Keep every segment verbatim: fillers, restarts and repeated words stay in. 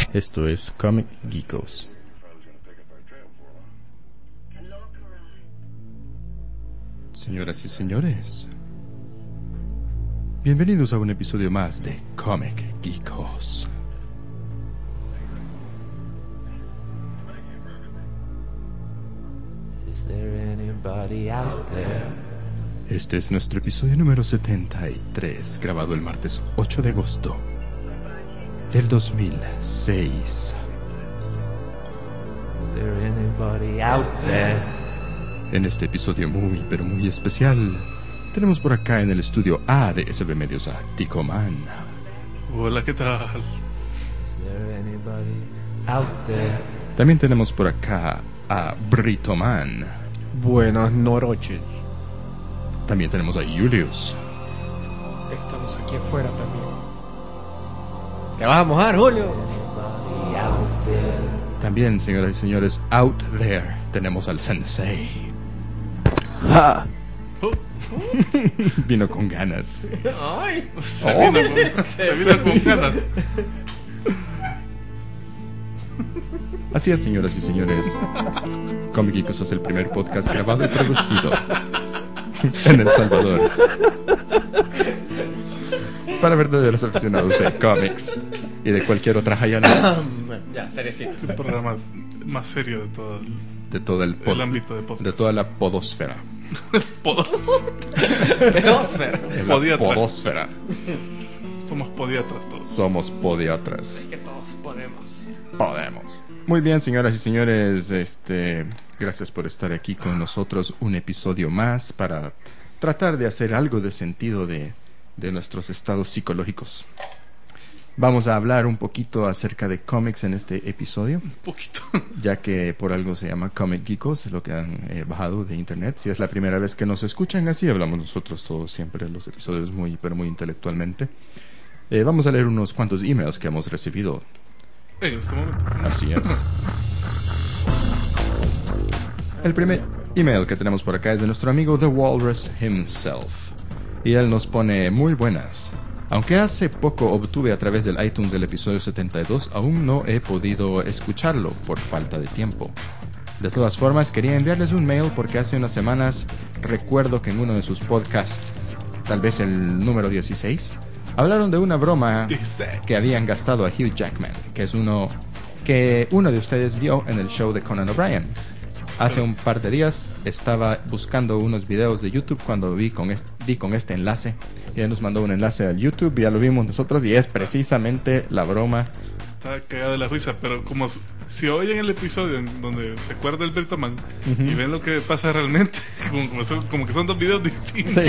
Esto es Comic Geekos. Señoras y señores, bienvenidos a un episodio más de Comic Geekos. Is there anybody out there? Este es nuestro episodio número setenta y tres, grabado el martes ocho de agosto del dos mil seis. Is there anybody out there? En este episodio muy, pero muy especial, tenemos por acá en el estudio A de S B Medios a Tico Man. Hola, ¿qué tal? Is there anybody out there? También tenemos por acá a Brito Man. Buenas noches. También tenemos a Julius. Estamos aquí afuera también. ¿Te vas a mojar, Julio? Anybody out there? También, señoras y señores, out there tenemos al Sensei. ¡Ja! Oh, Vino con ganas. ¡Ay! se, vino con, se vino con ganas. Así es, señoras y señores. Comic Geekos es el primer podcast grabado y producido en El Salvador para verdaderos aficionados de cómics y de cualquier otra jayana Ya, seriecito. Es el programa más serio de todo el, de todo el, pod- el ámbito de podcast. de toda la podosfera. Podos. Pedósfera. En la Podiatra. podosfera. Somos podiatras todos. Somos podiatras. Que todos podemos. Podemos. Muy bien, señoras y señores, este, gracias por estar aquí con nosotros un episodio más para tratar de hacer algo de sentido de, de nuestros estados psicológicos. Vamos a hablar un poquito acerca de cómics en este episodio, Un poquito. ya que por algo se llama Comic Geekos, lo que han eh, bajado de internet. Si es la primera vez que nos escuchan, así hablamos nosotros todos siempre, los episodios muy, pero muy intelectualmente. Eh, vamos a leer unos cuantos emails que hemos recibido. En este momento. Así es. El primer email que tenemos por acá es de nuestro amigo The Walrus himself. Y él nos pone: muy buenas. Aunque hace poco obtuve a través del iTunes del episodio setenta y dos, aún no he podido escucharlo por falta de tiempo. De todas formas, quería enviarles un mail porque hace unas semanas recuerdo que en uno de sus podcasts, tal vez el número dieciséis, hablaron de una broma Dice. que habían gastado a Hugh Jackman, que es uno que uno de ustedes vio en el show de Conan O'Brien. Hace un par de días estaba buscando unos videos de YouTube cuando vi con este, di con este enlace, y él nos mandó un enlace al YouTube, ya lo vimos nosotros y es precisamente la broma. Está cagado de la risa, pero como s- si oyen el episodio en donde se acuerda el Brito Man y ven lo que pasa realmente, como, como, son, como que son dos videos distintos. Sí, sí.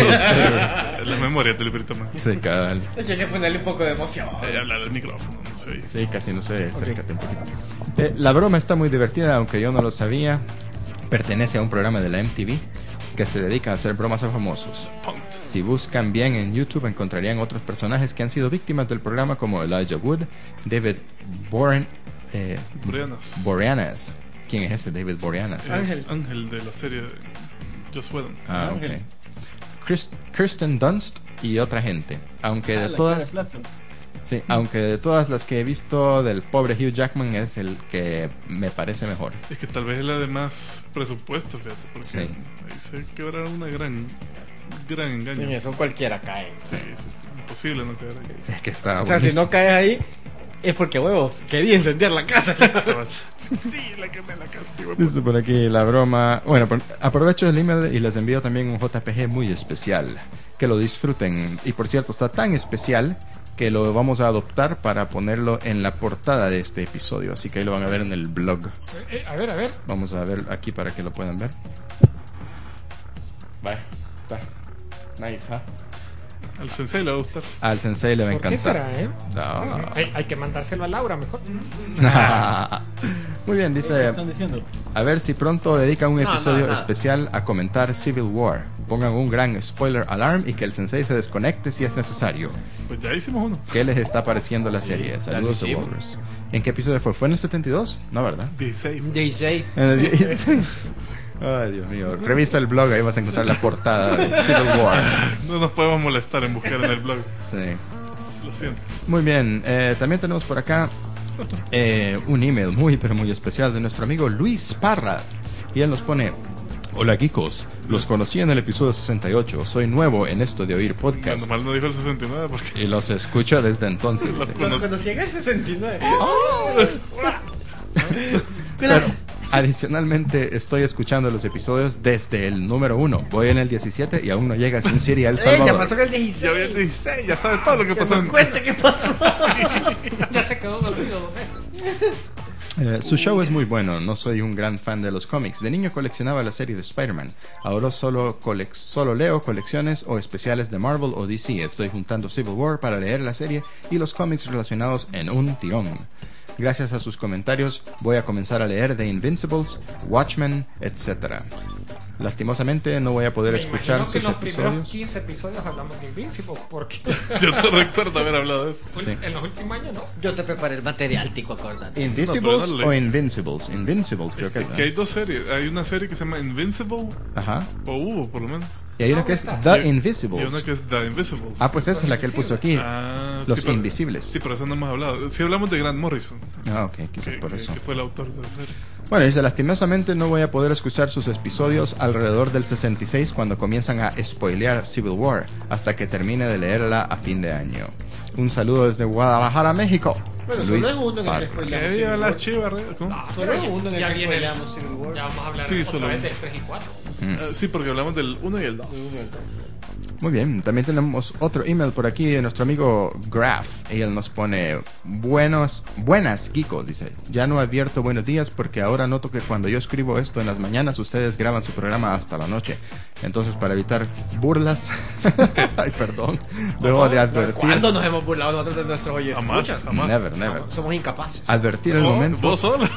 La memoria del Brito Man. Sí, cabal. Hay que ponerle un poco de emoción. Eh, hablar al micrófono, no sé. Sí, casi no sé, acércate un poquito. Eh, la broma está muy divertida, aunque yo no lo sabía. Pertenece a un programa de la M T V que se dedica a hacer bromas a famosos. Punt. Si buscan bien en YouTube encontrarían otros personajes que han sido víctimas del programa, como Elijah Wood, David Boren, eh, Boreanas. Boreanaz. ¿Quién es ese David Boreanaz? Es Ángel. Ángel de la serie de Joss Whedon. Ah, ok. Ángel. Chris- Kirsten Dunst y otra gente. Aunque de todas, sí, aunque de todas las que he visto del pobre Hugh Jackman es el que me parece mejor. Es que tal vez es la de más presupuesto, fíjate, porque Sí. ahí se quebraron una gran, gran engaño. En eso cualquiera cae. Sí, sí, sí. Imposible no caer ahí. Es que está O sea, si buenísimo. no caes ahí, es porque huevos, quería incendiar la casa. Sí, la quemé la casa, tío. Dice por aquí la broma. Bueno, por- aprovecho el email y les envío también un J P G muy especial. Que lo disfruten. Y por cierto, está tan especial que lo vamos a adoptar para ponerlo en la portada de este episodio. Así que ahí lo van a ver en el blog. Eh, a ver, a ver. Vamos a ver aquí para que lo puedan ver. Bye. Nice, ¿ah? Al sensei le va a gustar. Al sensei le va a ¿Por qué encantar. será, eh? No. Hay, hay que mandárselo a Laura mejor. Muy bien, dice. diciendo? A ver si pronto dedican un No, episodio no, no. especial a comentar Civil War. Pongan un gran spoiler alarm y que el sensei se desconecte si es necesario. Pues ya hicimos uno. ¿Qué les está pareciendo la serie? Saludos de Walrus. ¿En qué episodio fue? ¿Fue en el setenta y dos? No, ¿verdad? dieciséis. J J. En el diez. Ay, Dios mío. Revisa el blog, ahí vas a encontrar la portada de Civil War. No nos podemos molestar en buscar en el blog. Sí. Lo siento. Muy bien, eh, también tenemos por acá eh, un email muy pero muy especial de nuestro amigo Luis Parra. Y él nos pone: hola geekos, los conocí en el episodio sesenta y ocho. Soy nuevo en esto de oír podcast. Normal no dijo el sesenta y nueve porque... Y los escucho desde entonces. Dice. Cuando conocí en el sesenta y nueve. Pero adicionalmente estoy escuchando los episodios desde el número uno. Voy en el diecisiete y aún no llega Sin City a El Eh, Salvador. ya pasó en el dieciséis. Ya había el dieciséis, ya sabe todo lo que Que pasó. nos En... cuente qué pasó. Ya se quedó dormido dos veces. Eh, su show es muy bueno. No soy un gran fan de los cómics. De niño coleccionaba la serie de Spider-Man. Ahora solo, colec- solo leo colecciones o especiales de Marvel o D C. Estoy juntando Civil War para leer la serie y los cómics relacionados en un tirón. Gracias a sus comentarios voy a comenzar a leer The Invincibles, Watchmen, etcétera. Lastimosamente no voy a poder Me escuchar imagino que sus en los primeros episodios. quince episodios hablamos de Invincible, porque Yo no recuerdo haber hablado de eso. Sí. en los últimos años no. Yo te preparé el material, tico, acordate. Invisibles No, pero no o le- Invincibles. Invincibles creo que es. Que hay ¿no? dos series. Hay una serie que se llama Invincible, Ajá. o hubo por lo menos. Y hay una No, que es está. The Y- Y Invisibles. una que es The Invisibles. Ah, pues esa es la que él puso aquí. Ah, Los sí, pero- Invisibles. Sí, pero eso no hemos hablado. Sí hablamos de Grant Morrison, Ah, ok, quizás que, por que- eso. que fue el autor de la serie. Bueno, dice, lastimosamente no voy a poder escuchar sus episodios alrededor del sesenta y seis cuando comienzan a spoilear Civil War, hasta que termine de leerla a fin de año. Un saludo desde Guadalajara, México. Bueno, Luis solo en uno en el Parra. que spoileamos Que Civil viva War. las chivas, re- ¿cómo? No, Solo pero ya- uno en el ya que viene el- spoileamos Civil War. Ya vamos a hablar Sí, otra solo vez uno. del tres y cuatro. Ah, sí, porque hablamos del uno y el dos. Muy bien, también tenemos otro email por aquí de nuestro amigo Graf. Y él nos pone: buenos, buenas geekos, dice. Ya no advierto buenos días porque ahora noto que cuando yo escribo esto en las mañanas ustedes graban su programa hasta la noche. Entonces, para evitar burlas, ay, perdón, debo de advertir. ¿Cuándo nos hemos burlado nosotros de nuestros oyes? Jamás, Escuchas. jamás. Never, never. Somos incapaces. Advertir el Oh, momento vos solo.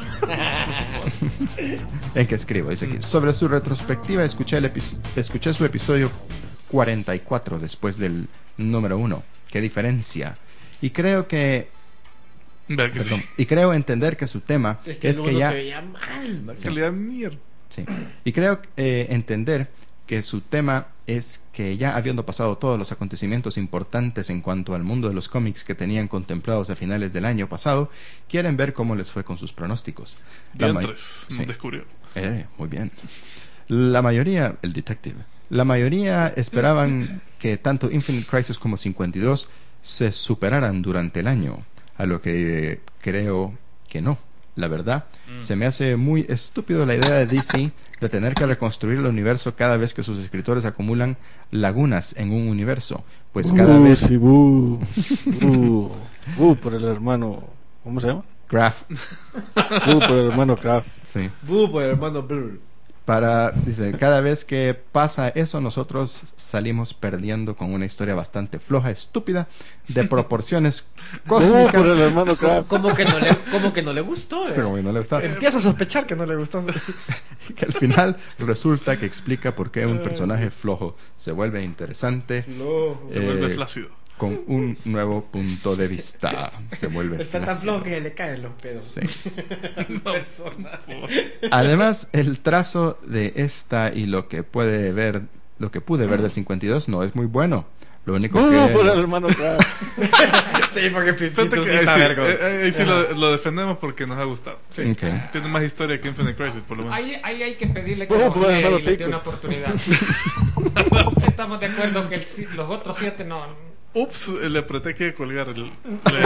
en que escribo. Dice aquí: sobre su retrospectiva, escuché, el epi- escuché su episodio cuarenta y cuatro después del número uno. Qué diferencia. Y creo que, Vea que perdón, sí. y creo entender que su tema Es es que, que, el uno ya, se veía mal. man. Que le da mierda. sí. Y creo eh, entender que su tema es que ya habiendo pasado todos los acontecimientos importantes en cuanto al mundo de los cómics que tenían contemplados a finales del año pasado, quieren ver cómo les fue con sus pronósticos. La ma- Diantres, sí. nos descubrió. Eh, muy bien. La mayoría, el detective, la mayoría esperaban que tanto Infinite Crisis como cincuenta y dos se superaran durante el año, a lo que eh, creo que no. La verdad, Mm. se me hace muy estúpido la idea de D C de tener que reconstruir el universo cada vez que sus escritores acumulan lagunas en un universo, pues cada Uh, vez sí, bu. Bu. Bu por el hermano. ¿Cómo se llama? Graf, Bu por el hermano Kraft. sí. Bu por el hermano Blur. Para, dice, cada vez que pasa eso, nosotros salimos perdiendo con una historia bastante floja, estúpida, de proporciones Bu por el cósmicas. hermano Kraft. Como que no le, como que no le gustó. eh. Sí, como que no le gusta. Empiezo a sospechar que no le gustó. Que al final resulta que explica por qué un personaje flojo se vuelve interesante Se Eh, vuelve flácido. con un nuevo punto de vista. Se vuelve Está tan flácido. flojo que se le caen los pedos. Sí. Persona. Además, el trazo de esta y lo que puede ver, lo que pude ver del cincuenta y dos no es muy bueno. Lo único Bu que por el hermano Kraft. Sí, porque Fíjate Pipito que sí ahí está sí, vergo. eh, eh, ahí sí lo, lo defendemos porque nos ha gustado. Ok. Tiene más historia que Infinite Crisis, por lo menos. Ahí, ahí hay que pedirle que ¿Cómo nos puede, lea hermano y le dé Tico? una oportunidad. Estamos de acuerdo que el si- los otros siete no. Ups, eh, le apreté que colgar el. el-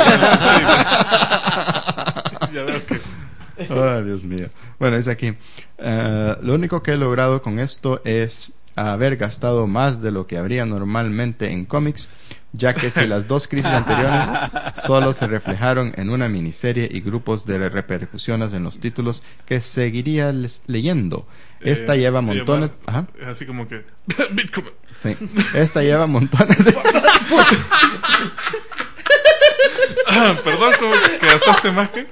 el- ya veo que. Ay, Dios mío. Bueno, es aquí. Eh, lo único que he logrado con esto es haber gastado más de lo que habría normalmente en cómics, ya que si las dos crisis anteriores solo se reflejaron en una miniserie y grupos de repercusiones en los títulos que seguiría les- leyendo. Esta eh, lleva montones... lleva- Ajá, Es así como que. Bitcoin. sí. Esta lleva montones de... Ah, perdón, ¿cómo que gastaste más que?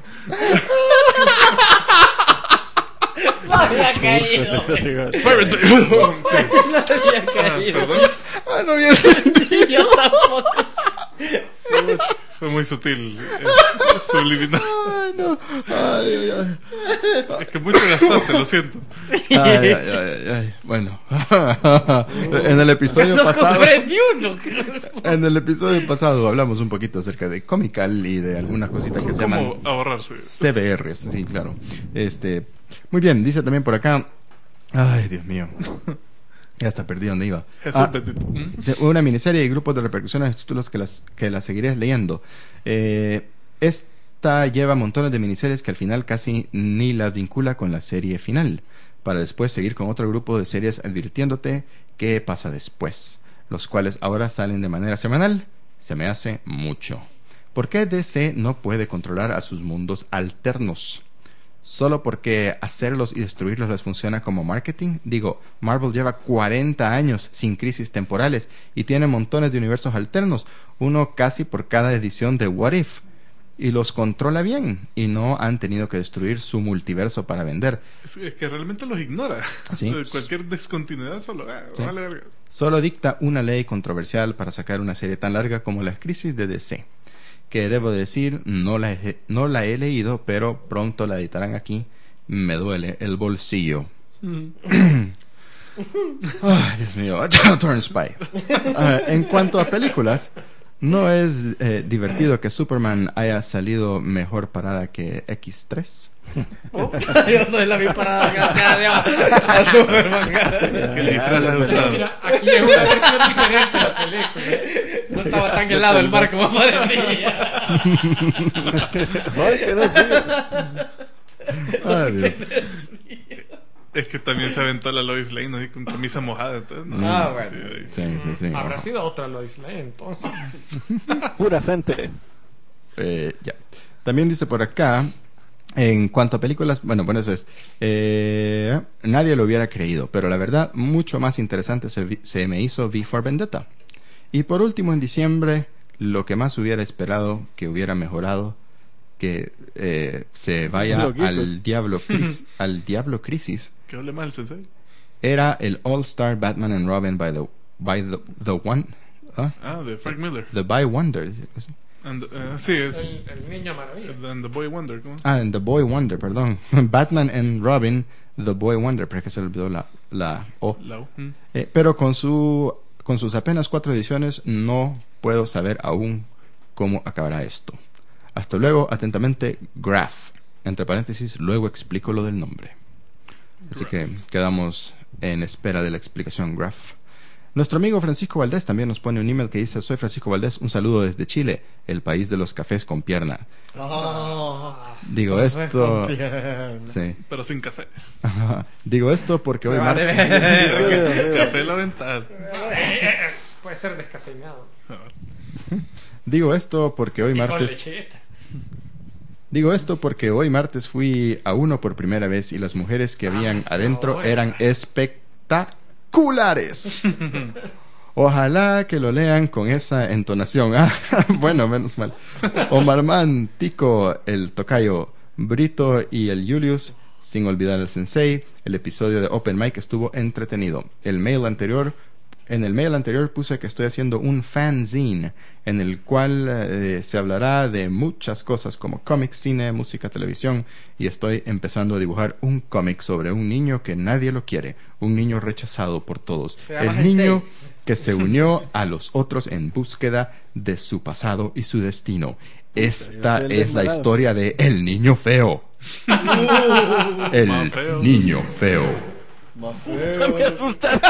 había Pues caído. este sí, güey. Pirate Bay. Sí. No había Ah, caído. perdón. Ah, no, bien. Yo tampoco. Fue muy sutil. Es, es subliminal. Ay, no. Ay, ay, ay. Es que mucho gastaste, lo siento. Ay, ay, ay, ay, ay. Bueno, en el episodio No pasado, comprendí uno. en el episodio pasado hablamos un poquito acerca de Comical y de algunas cositas que se llaman ¿Cómo ahorrarse? C B Rs, sí, claro. Este, muy bien, dice también por acá. Ay, Dios mío. Ya está perdido donde iba. Jesús Ah, bendito. ¿Mm? una miniserie y grupos de repercusiones de títulos que las que las seguiré leyendo. Eh, esta lleva montones de miniseries que al final casi ni las vincula con la serie final, para después seguir con otro grupo de series advirtiéndote qué pasa después, los cuales ahora salen de manera semanal. Se me hace mucho. ¿Por qué D C no puede controlar a sus mundos alternos? ¿Solo porque hacerlos y destruirlos les funciona como marketing? Digo, Marvel lleva cuarenta años sin crisis temporales y tiene montones de universos alternos, uno casi por cada edición de What If, y los controla bien, y no han tenido que destruir su multiverso para vender. Es, es que realmente los ignora. Sí. Cualquier descontinuidad solo. Ah, Sí. vale, verga. Solo dicta una ley controversial para sacar una serie tan larga como las crisis de D C, que debo decir, no la, he, no la he leído, pero pronto la editarán aquí. Me duele el bolsillo. Ay, Dios mío. Turn Spy. Uh, en cuanto a películas, ¿no es eh, divertido que Superman haya salido mejor parada que X tres? Yo no es la misma parada, gracias a Dios. A Superman. Que el disfraz ha gustado. Mira, aquí es una versión diferente de la película. No estaba tan helado el mar como parecía. Ay, que no, tío. Ay, Dios. Es que también se aventó la Lois Lane así con camisa mojada. Entonces, no, Ah, sí, bueno. ahí- Sí, sí, sí. Habrá sido otra Lois Lane, entonces. Pura frente. Eh, ya. También dice por acá, en cuanto a películas, bueno, bueno, eso es. Eh, nadie lo hubiera creído, pero la verdad, mucho más interesante se, vi- se me hizo V for Vendetta. Y por último, en diciembre, lo que más hubiera esperado que hubiera mejorado, que eh, se vaya Loquitos. al Diablo, Cris- al Diablo Crisis, Que hable mal, sensei. era el All Star Batman and Robin by the, by the, the one, ¿ah? Ah, de Frank Miller. The by Wonder. dice así. And, uh, sí, es. El, el niño maravilla. And the Boy Wonder. ¿Cómo? Ah, and The Boy Wonder, perdón. Batman and Robin, The Boy Wonder, pero es que se le olvidó la, la O. La U. Mm. Eh, pero con su con sus apenas cuatro ediciones no puedo saber aún cómo acabará esto. Hasta luego, atentamente, Graph. Entre paréntesis, luego explico lo del nombre. Así que quedamos en espera de la explicación Graph. Nuestro amigo Francisco Valdés también nos pone un email que dice: soy Francisco Valdés, un saludo desde Chile, el país de los cafés con pierna. Oh, Digo esto... Sí. Pero sin café. Ajá. Digo esto porque hoy Vale, martes... vale. Café la ventana. Puede ser descafeinado. Digo esto porque hoy Y con martes... lechita. Digo esto porque hoy martes fui a uno por primera vez y las mujeres que habían hasta adentro ahora. eran espectaculares. Ojalá que lo lean con esa entonación. Ah, bueno, menos mal. Omarman, Tico, el tocayo, Brito y el Julius, sin olvidar el sensei. El episodio de Open Mic estuvo entretenido. El mail anterior, en el mail anterior puse que estoy haciendo un fanzine en el cual eh, se hablará de muchas cosas como cómics, cine, música, televisión, y estoy empezando a dibujar un cómic sobre un niño que nadie lo quiere, un niño rechazado por todos, Se llama el niño Sensei. que se unió a los otros en búsqueda de su pasado y su destino. Esta yo soy el es la desmarado. historia de El Niño Feo. El Más feo. Niño Feo. Me asustaste.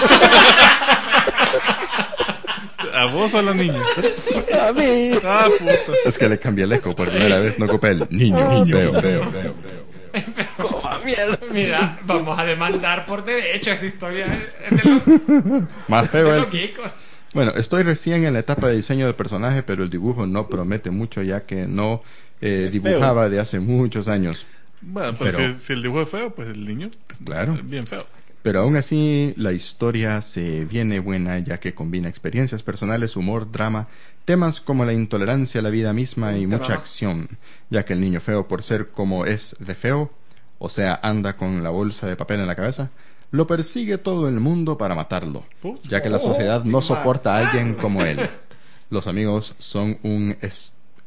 ¿A vos o a la niña? A mí. Ah, puta. Es que le cambié el eco por primera vez, no ocupé el niño, feo, feo, feo, feo. Como mierda. Mira, vamos a demandar por derecho esa historia. Es de los, Más de feo los el... geekos. Bueno, estoy recién en la etapa de diseño del personaje, pero el dibujo no promete mucho ya que no eh, dibujaba de hace muchos años. Bueno, pues Pero- si, si el dibujo es feo, pues el niño. Claro. es bien feo. Pero aún así, la historia se viene buena ya que combina experiencias personales, humor, drama, temas como la intolerancia a la vida misma y mucha acción, ya que el niño feo, por ser como es de feo, o sea, anda con la bolsa de papel en la cabeza, lo persigue todo el mundo para matarlo, ya que la sociedad no soporta a alguien como él. Los amigos son un es-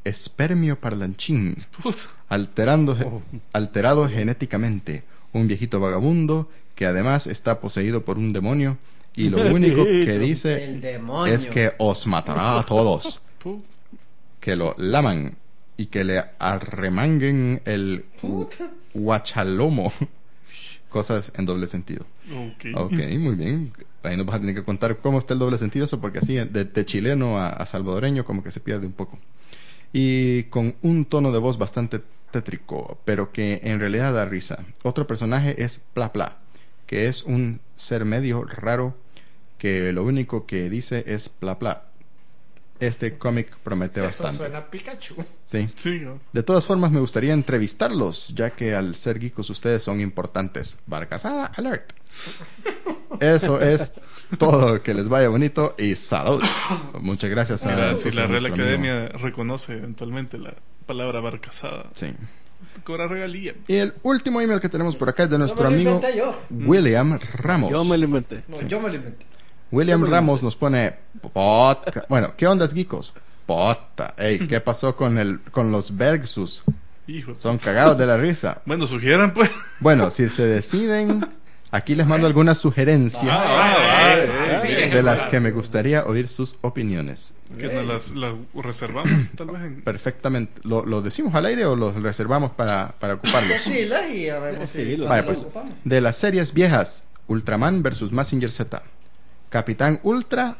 espermio parlanchín, Puta. alterando, alterado genéticamente, un viejito vagabundo que además está poseído por un demonio y lo único que dice El demonio. es que os matará a todos, Puta. que lo laman y que le arremanguen el gu- guachalomo, cosas en doble sentido. Ok. Ok, muy bien. Ahí nos vas a tener que contar cómo está el doble sentido eso, porque así de, de chileno a, a salvadoreño como que se pierde un poco. Y con un tono de voz bastante tétrico, pero que en realidad da risa. Otro personaje es Pla Pla, que es un ser medio raro que lo único que dice es Pla Pla. Este cómic promete Eso bastante. suena a Pikachu. Sí. Sí, ¿no? De todas formas, me gustaría entrevistarlos, ya que al ser geekos ustedes son importantes. Barcasada alert. Eso es todo. Que les vaya bonito y salud. Muchas gracias a Mira, si a la Real nuestro Academia reconoce eventualmente la palabra barcazada, amigo. Sí. te cobra regalía. Y el último email que tenemos por acá es de nuestro No me lo amigo inventé yo. William Ramos. Yo me lo inventé. No, yo me lo inventé. William Ramos nos pone podcast. Bueno, ¿qué ondas, geekos? Pota. Ey, ¿qué pasó con el con los Bergsus? Hijo. Son cagados de la risa. Bueno, sugieran pues. Bueno, si se deciden, aquí les mando algunas sugerencias Ah, Sí, de las que me gustaría oír sus opiniones. Que nos las, las reservamos, tal vez. En... Perfectamente. ¿Lo, lo decimos al aire o los reservamos para, para ocuparlos? Decila y a ver si Sí, lo Vaya, cuando pues, lo ocupamos. de las series viejas, Ultraman versus Mazinger Z, Capitán Ultra,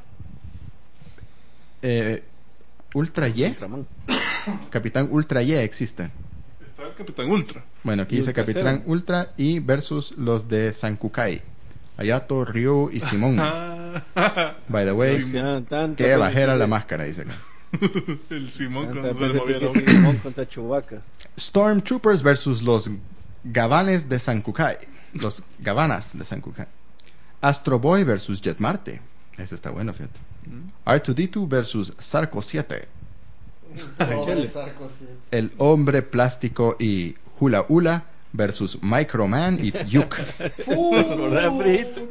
eh, Ultra Y, Ultraman. Capitán Ultra Y existe. Está el Capitán Ultra. Bueno, aquí Y dice Ultra Capitán Seven. Ultra y versus los de Sankukai, Hayato, Ryu y Simón. Ah, By the way, Sí, Sean tantas qué veces bajera que- la máscara, dice acá. el Simón cuando Tantas se le veces movía que la que boca. Simón contra Chewbacca. Stormtroopers versus los Gabanes de Sankukai. Los Gabanas de Sankukai. Astro Boy versus Jet Marte. Ese está bueno, fíjate. R dos D dos versus Sarco siete. Pobre Sarkozy. El hombre plástico y Hula Hula versus Microman y Yuk. ¿Verdad, Brito?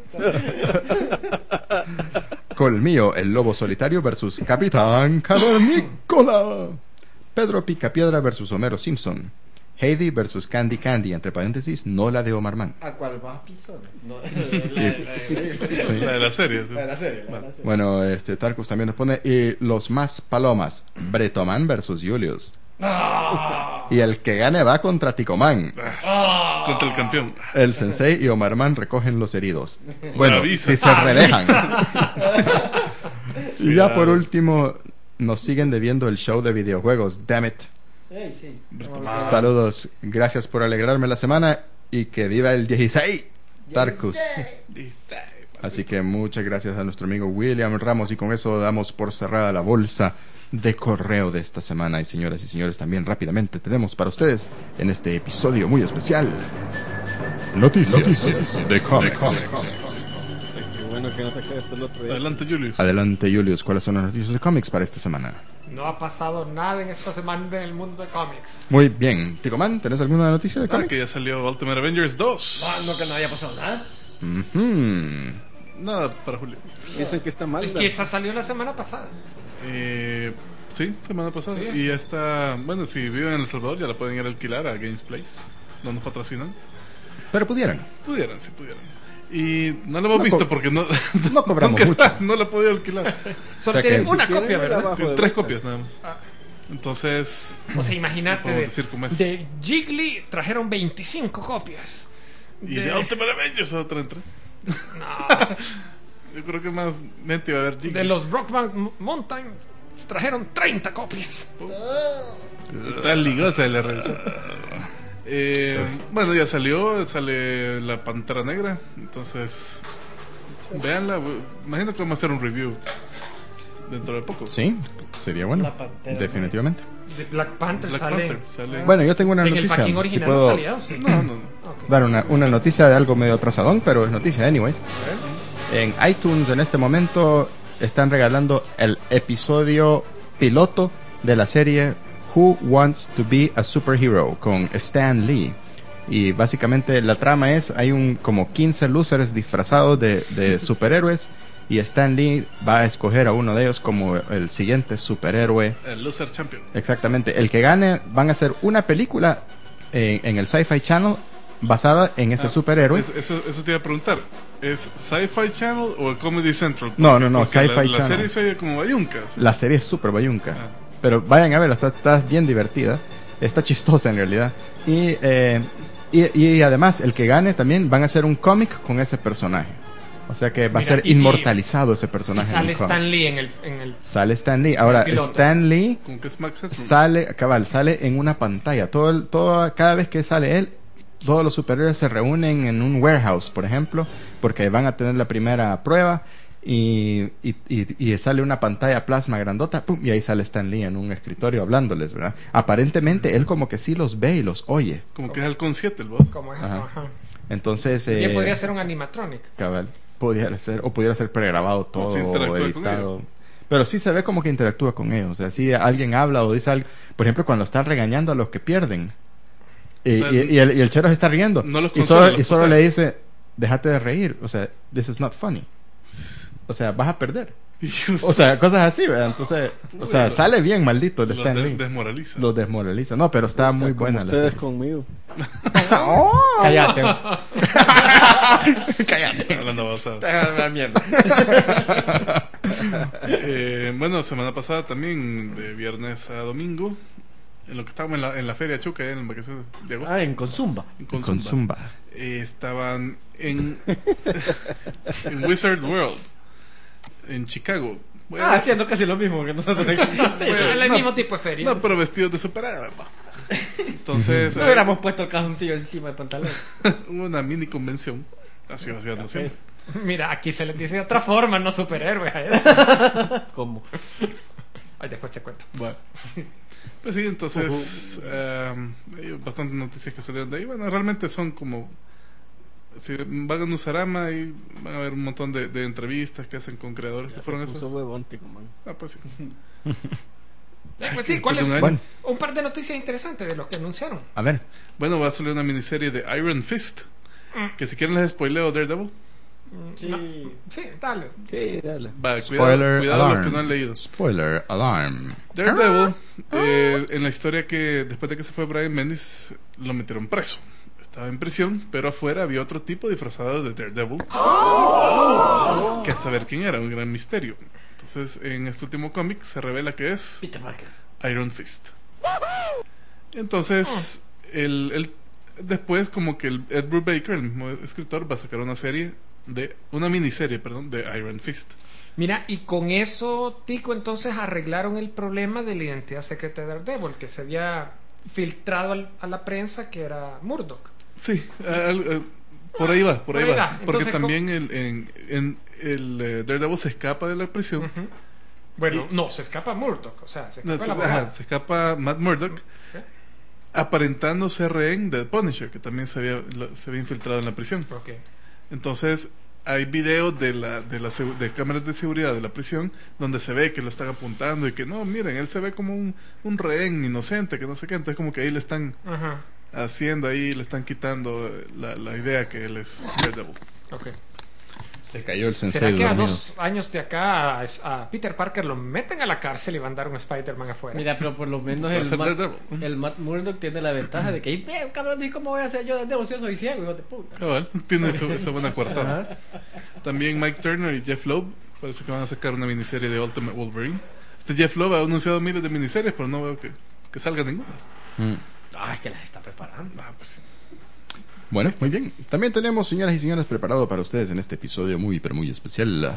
Colmillo, el lobo solitario versus Capitán Cavernícola. Pedro Picapiedra versus Homero Simpson. Heidi versus Candy Candy, entre paréntesis, no la de Omar Mann. ¿A cuál va piso? No, Sí. La de la serie. Sí. la de la serie. La de la serie. Bueno, este Tarkus también nos pone y los más palomas, Bretoman versus Julius. Y el que gane va contra Ticoman. Ah, Contra el campeón. El sensei y Omar Man recogen los heridos. Bueno, avisa. si se redejan. Y ya por último, nos siguen debiendo el show de videojuegos. Damn it. Ey, sí. Saludos, gracias por alegrarme la semana y que viva el dieciséis. Tarkus. Así que muchas gracias a nuestro amigo William Ramos y con eso damos por cerrada la bolsa de correo de esta semana. Y señoras y señores, también rápidamente tenemos para ustedes en este episodio muy especial Noticias, de cómics. Qué bueno que no saqué esto el otro día. Adelante, Julius. Adelante, Julius, ¿cuáles son las noticias de cómics para esta semana? No ha pasado nada en esta semana en el mundo de cómics. Muy bien. Ticoman, ¿tenés alguna noticia de Ah, que cómics? ya salió Ultimate Avengers dos. Ah, no, que no haya pasado nada. Ujú. Nada para Julio. Dicen que está mal. Que esa salió la semana pasada. Eh, sí, semana pasada. Sí, y ya está. Bueno, si viven en El Salvador, ya la pueden ir a alquilar a Games Place. No nos patrocinan. Pero pudieran. Pudieran, si pudieran. Y no la hemos No visto co- porque no, no cobramos nunca mucho. está. No la he podido alquilar. Solo O sea que- tienen una Si quieren, copia, ir ¿verdad? abajo Tiene de tres vuelta. copias nada más. Entonces, O sea, imagínate, podemos de, decir cómo es. de Jiggly trajeron veinticinco copias. y de Ultimate Avengers solo traen tres. Yo creo que más mente va a haber Jiggly. De los Brockman M- Mountain trajeron treinta copias. Está ligosa la red. Eh, bueno, ya salió, sale la Pantera Negra. Entonces, véanla. Imagino que vamos a hacer un review dentro de poco. Sí, sería bueno. La Pantera Definitivamente. De Black Panther Black sale. Panther sale. Bueno, yo tengo una en el noticia. packing Si original puedo no salía, ¿o sí? No, no, no. dar una, una noticia de algo medio atrasadón, pero es noticia, anyways. En iTunes en este momento están regalando el episodio piloto de la serie Who Wants to Be a Superhero con Stan Lee. Y básicamente la trama es, hay un como quince losers disfrazados de, de superhéroes y Stan Lee va a escoger a uno de ellos como el siguiente superhéroe. El Loser Champion. Exactamente. El que gane van a hacer una película en, en el Sci-Fi Channel basada en ese Ah, superhéroe. es- Eso, eso te iba a preguntar. ¿Es Sci-Fi Channel o Comedy Central? No, no, no, Porque Sci-Fi la, Channel. La serie se oye como bayuncas. La serie es súper bayunca. Ah. Pero vayan a verla, está, está bien divertida. Está chistosa en realidad. Y, eh, y, y además, el que gane también van a hacer un cómic con ese personaje. O sea que va Mira, a ser y- y- inmortalizado ese Y personaje. en sale el cómic. Stan Lee en el, en el Sale Stan Lee. Ahora, El piloto. Stan Lee Como que es Max Headroom. sale, cabal, sale en una pantalla. Todo, el- todo, cada vez que sale él, todos los superhéroes se reúnen en un warehouse, por ejemplo, porque van a tener la primera prueba y, y, y- y sale una pantalla plasma grandota, pum, y ahí sale Stan Lee en un escritorio hablándoles, ¿verdad? Aparentemente él como que sí los ve y los oye. Como que es Halcón siete el boss. como es. Ajá. Ajá. Entonces, Bien eh, podría ser un animatronic. cabal, pudiera ser, o pudiera ser pregrabado todo, sí interactúa con editado. ellos. Pero sí se ve como que interactúa con ellos. O sea, si alguien habla o dice algo, por ejemplo, cuando está regañando a los que pierden. Y, O sea, y- y el, y el chero se está riendo. no los y consuela, solo, los y solo putea. le dice, déjate de reír. O sea, this is not funny. O sea, vas a perder. O sea, cosas así, ¿verdad? Entonces, o sea, Lo- sale bien maldito el Lo Stan de- Lee. desmoraliza. Los desmoraliza. No, pero está muy Como buena la ustedes serie. conmigo. Cállate. Cállate. Hablando basado. La mierda. Eh, bueno, semana pasada también, de viernes a domingo, en lo que estábamos en la, en la feria Chuca, en el vacación de agosto, Ah, en Consumba. en Con Consumba, Zumba. eh, estaban en, en Wizard World, en Chicago. Bueno, Ah, haciendo casi lo mismo que nosotros aquí. Sí, sí. Es el no. mismo tipo de feria. no, pero vestidos de superhéroe. pa. Entonces, No eh, hubiéramos puesto el cajoncillo encima del pantalón. hubo una mini convención. Así va siendo siempre. Mira, aquí se les dice de otra forma, no superhéroes. a eso. ¿Cómo? Ay, después te cuento. Bueno. Pues sí, entonces eh, hay bastantes noticias que salieron de ahí. Bueno, realmente son como, si van a Nusarama y van a ver un montón de, de entrevistas que hacen con creadores que Ya se fueron puso esos. huevón, tico, man. Ah, pues sí. Eh, pues sí, ¿cuál es? Un año. Bueno, Un par de noticias interesantes de lo que anunciaron. a ver. Bueno, va a salir una miniserie de Iron Fist. Que si quieren les spoileo Daredevil. Sí. No. Sí, dale. Sí, dale. Va, Spoiler cuidado, cuidado alarm. los que no han leído. Spoiler alarm. Daredevil, eh, en la historia que después de que se fue Brian Bendis, lo metieron preso. Estaba en prisión, pero afuera había otro tipo disfrazado de Daredevil. Que a saber quién era, un gran misterio. Entonces, en este último cómic se revela que es Peter Parker. Iron Fist. Entonces, el, el- después como que el Ed Brubaker, el mismo escritor, va a sacar una serie de una miniserie, perdón, de Iron Fist. Mira, y con eso, Tico, entonces arreglaron el problema de la identidad secreta de Daredevil, que se había filtrado al- a la prensa que era Murdoch. Sí, al- al- por ahí va, por ahí Por ahí va. va. Porque Entonces, también el, en, en- el eh, Daredevil se escapa de la prisión. Ujú. Bueno, no, se escapa Murdoch, o sea, se No, escapa se, la ajá, abogada. se escapa Matt Murdock, aparentando ser rehén de Punisher, que también se había, lo- se había infiltrado en la prisión. Ok. Entonces, hay videos de la, de la segu- de cámaras de seguridad de la prisión donde se ve que lo están apuntando y que no, miren, él se ve como un, un rehén inocente, que no sé qué. Entonces, como que ahí le están Ajá. haciendo, ahí le están quitando la, la idea que él es Daredevil. Ok. Se cayó el sensei ¿Será que a dormido. dos años de acá a, a Peter Parker lo meten a la cárcel y van a dar un Spider-Man afuera? Mira, pero por lo menos Va a el ser Matt, Daredevil. el Matt Murdock tiene la ventaja de que, "Eh, cabrón, ¿y cómo voy a hacer yo de si yo soy ciego, hijo de puta?" Cabal, tiene su- esa buena coartada. Ajá. También Mike Turner y Jeff Loeb parece que van a sacar una miniserie de Ultimate Wolverine. Este Jeff Loeb ha anunciado miles de miniseries, pero no veo que, que salga ninguna. Mm. Ay, que las está preparando. Ah, pues sí. Bueno, muy bien. También tenemos, señoras y señores, preparado para ustedes en este episodio muy, pero muy especial.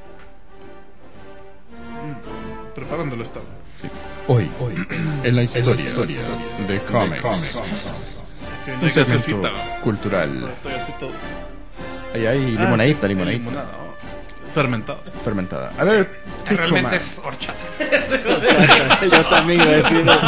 Preparándolo estaba. Hoy, hoy, en la historia, de cómics. Que no Un hay segmento gasecita. No, cultural. estoy así todo. Ahí hay Ah, limonadita, sí, limonadita limonada, oh. Fermentada. fermentada. A ver, Tico Realmente Man. es horchata. Yo también iba a decir eso.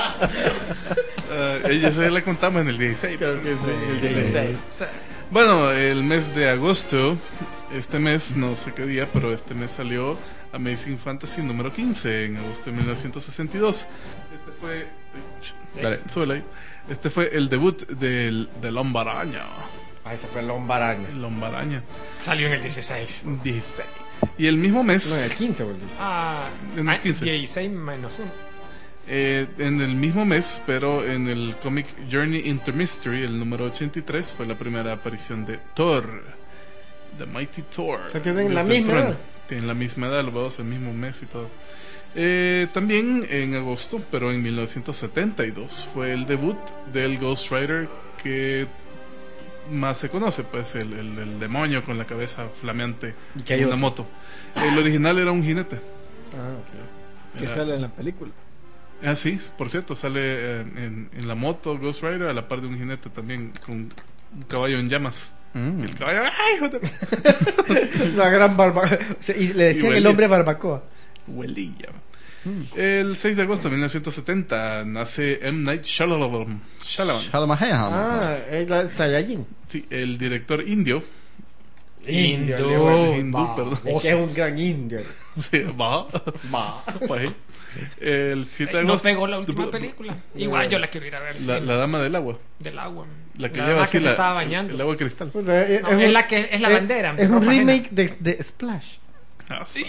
Uh, ella se la contamos en el dieciséis. Creo que sí, el Sí. dieciséis. Bueno, el mes de agosto, este mes, no sé qué día, pero este mes salió Amazing Fantasy número quince en agosto de mil novecientos sesenta y dos. Este fue. Dale. Súbela ahí. Este fue el debut del, del Hombre Araña. Ah, ese fue el Lombaraña. El Hombre Araña. Salió en el dieciséis. dieciséis. Y el mismo mes, No, el quince, güey. Ah, En el ah, quince. dieciséis menos uno. eh, en el mismo mes, pero en el cómic Journey into Mystery, el número ochenta y tres, fue la primera aparición de Thor, The Mighty Thor. O sea, tienen la Dios del misma trueno. edad. Tienen la misma edad, los dos el mismo mes y todo. Eh, también en agosto, pero en mil novecientos setenta y dos, fue el debut del Ghost Rider que más se conoce, pues el, el, el demonio con la cabeza flameante ¿Y que hay en una otro? moto. El original era un jinete. Ah, ok. Que Era- sale en la película. Ah, sí, por cierto, sale eh, en, en la moto Ghost Rider a la par de un jinete también con un caballo en llamas. Mm. El caballo, ¡ay, hijo de-! Una gran barbacoa. O sea, y le decían el huelía. hombre barbacoa. Huelilla. El seis de agosto de mil novecientos setenta nace M. Night Shyamalan. Shyamalan. Shalom Ah, es la Saiyajin. Sí, el director indio. Indio, Hindú. le digo. Hindú, va. perdón. Es que es un gran indio. Sí, va. Va. Pues ahí. El siete de Eh, No agosto. pegó la última película. Igual yo la quiero ir a ver. La, sí, la dama del agua. del agua. La que La lleva dama así que se la- estaba bañando. el agua cristal. O sea, es, No, es es un- la que- es la es- bandera, Es un ropa remake de, de Splash. Ah, sí.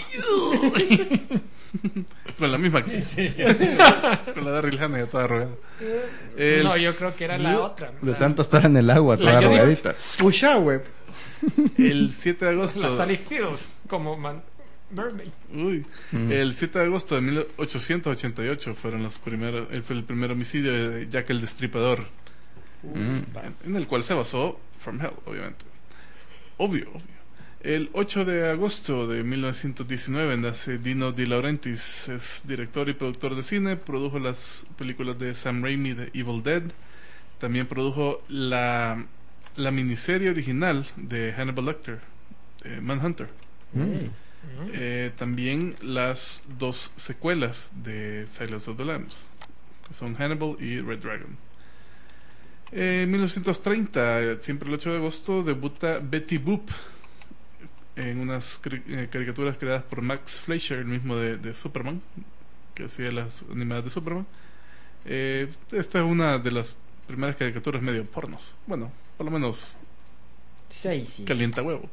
Con la misma actriz. Con la Daryl Hannah ya toda arrugada. El- No, yo creo que era la otra. De La- tanto estar en el agua, La toda Jodie- arrugadita. Pusha, güey. El siete de agosto. La Sally Fields como man, Mermaid. Uy. El siete de agosto de mil ochocientos ochenta y ocho fueron los primeros, él fue el primer homicidio de Jack el Destripador, Mm. en el cual se basó From Hell, obviamente. Obvio, obvio. El ocho de agosto de mil novecientos diecinueve nace Dino De Laurentiis, es director y productor de cine, produjo las películas de Sam Raimi de Evil Dead, también produjo la, la miniserie original de Hannibal Lecter, eh, Manhunter. Eh, también las dos secuelas de Silence of the Lambs, que son Hannibal y Red Dragon. Eh, En mil novecientos treinta, eh, siempre el ocho de agosto, debuta Betty Boop en unas cri- eh, caricaturas creadas por Max Fleischer, el mismo de, de Superman, que hacía las animadas de Superman. Eh, esta es una de las primeras caricaturas medio pornos. Bueno, por lo menos Sí, sí. calienta huevo.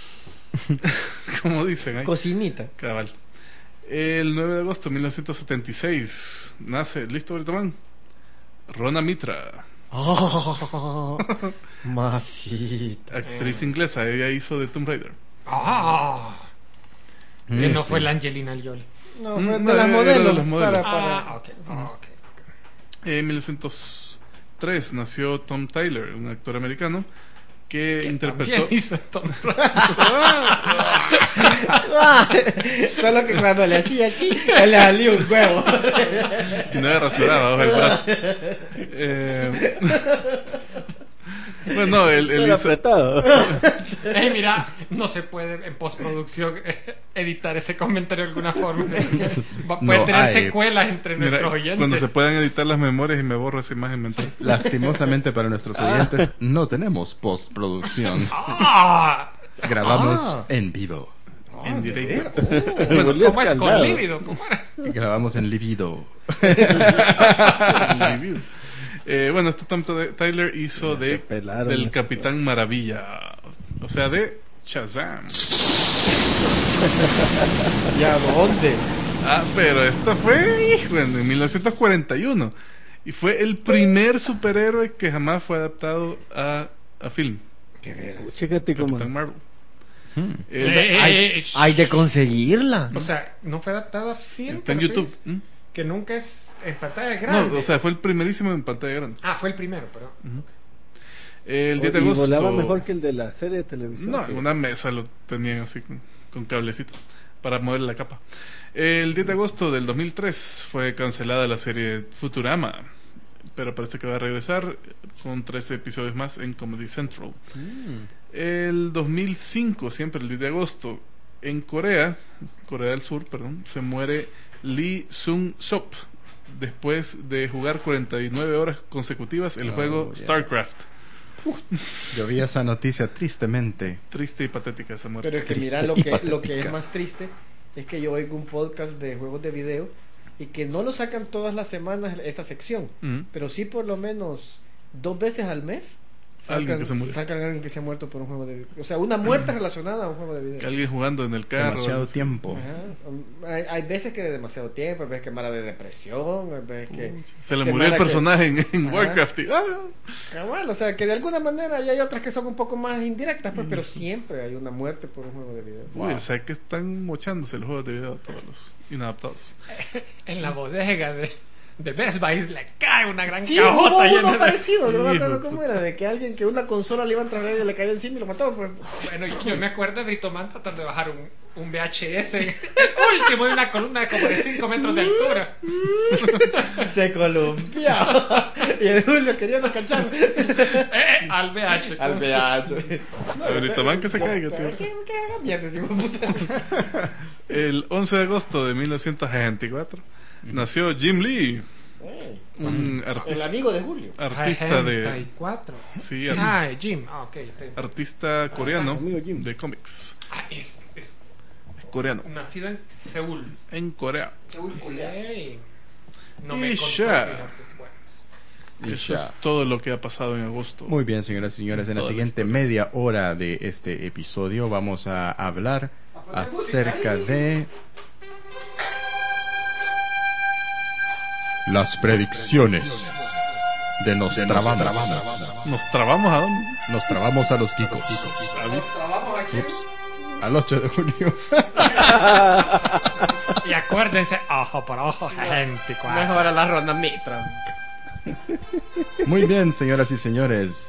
Como dicen ahí. Cocinita. Cabal. El nueve de agosto de mil novecientos setenta y seis nace, ¿listo ahorita, man? Rona Mitra, Oh, masita. actriz inglesa, ella hizo de Tomb Raider. Ah, Mm, que no sí. fue la Angelina Jolie. No, Mm, fue no, de las era de modelos. los modelos. Para, para... Ah, ok, ok. En mil novecientos tres nació Tom Tyler, un actor americano que interpretó. También hizo Tom Ah, solo que cuando le hacía así, él le salía un huevo. Y no era rasurado bajo el brazo. Eh, bueno, él, él Era hizo. apretado. Ey, mira, no se puede en postproducción eh, editar ese comentario de alguna forma. Va- Puede No tener hay. secuelas entre Mira, nuestros oyentes. cuando se puedan editar las memorias y me borro esa imagen mental. Lastimosamente para nuestros oyentes, no tenemos postproducción. Ah, Grabamos Ah. en vivo. En directo. Bueno, ¿cómo es con lívido? ¿Cómo era? Grabamos en libido. Vivido. Eh, bueno, este Tom Ty- Tyler hizo Se de pelaron del esos Capitán Maravilla, o sea, de Shazam. ¿Y a dónde? Ah, pero esto fue hijo, en mil novecientos cuarenta y uno y fue el primer superhéroe que jamás fue adaptado a, a film. Chécate cómo. Capitán Marvel. Mm. El- Eh, Hay, eh, eh, hay de conseguirla. O sea, no fue adaptado a film. Está en ¿te YouTube. refieres? ¿Mm? Que nunca es en pantalla grande. No, o sea, fue el primerísimo en pantalla grande. Ah, fue el primero, pero. El diez de Y agosto. volaba mejor que el de la serie de televisión. No, en una mesa lo tenían así con, con cablecitos para mover la capa. El diez de agosto del dos mil tres fue cancelada la serie Futurama, pero parece que va a regresar con trece episodios más en Comedy Central. El dos mil cinco, siempre el diez de agosto, en Corea, Corea del Sur, perdón, se muere Lee Sung-sop después de jugar cuarenta y nueve horas consecutivas el Oh, juego yeah. StarCraft. Yo vi esa noticia tristemente. Triste y patética esa muerte. Pero es que Triste mira, lo y que, lo que es patética. más triste es que yo oigo un podcast de juegos de video y que no lo sacan todas las semanas esa sección, Ujú. pero sí por lo menos dos veces al mes alguien que se murió. Sacan a alguien que se ha muerto por un juego de video. O sea, una muerte relacionada a un juego de video. Que alguien jugando en el carro. Demasiado tiempo. Ajá. Hay, hay veces que de demasiado tiempo, hay veces que mara de depresión, hay veces que... Se le que murió el mara personaje en, en Ajá. Warcraft. Y, ¡ah! Ah, bueno, o sea, que de alguna manera y hay otras que son un poco más indirectas, pues, pero siempre hay una muerte por un juego de video. Uy, o sea que están mochándose los juegos de video todos los inadaptados. En la bodega de, de Best Buy le cae una gran Sí, hubo cajota llena uno de... parecido, no me Hijo acuerdo de cómo era, de que alguien que una consola le iba a entrar y le caía encima y lo mataba, pues. Bueno, yo, yo me acuerdo de Britoman tratando de bajar un, un V H S, el último de una columna como de cinco metros de altura. Se columpiaba. Y el Julio queriendo cachar Eh, eh, al V H. al V H. Ahorita van que se caiga, tío. ¿Qué, qué haga mierda, ese hijo de puta? El once de agosto de mil novecientos sesenta y cuatro nació Jim Lee, Ey, un El artista, amigo de Julio. artista de sesenta y cuatro. sí, ar- Ah, Jim. Ah, ok. te- artista coreano amigo Jim. de cómics. Ah, es, es Es coreano. nacido en Seúl. En Corea. Seúl, Julio. Ey. No Y me contó, ya. fíjate. Bueno. Y Eso ya. es todo lo que ha pasado en agosto. Muy bien, señoras y señores. En la Toda la siguiente historia. media hora de este episodio vamos a hablar acerca de las predicciones de nos trabamos. Nos trabamos a dónde? Nos trabamos a los geekos. Ups. Al ocho de junio. Y acuérdense, ojo por ojo, gente. Mejor a la ronda mitra. Muy bien, señoras y señores.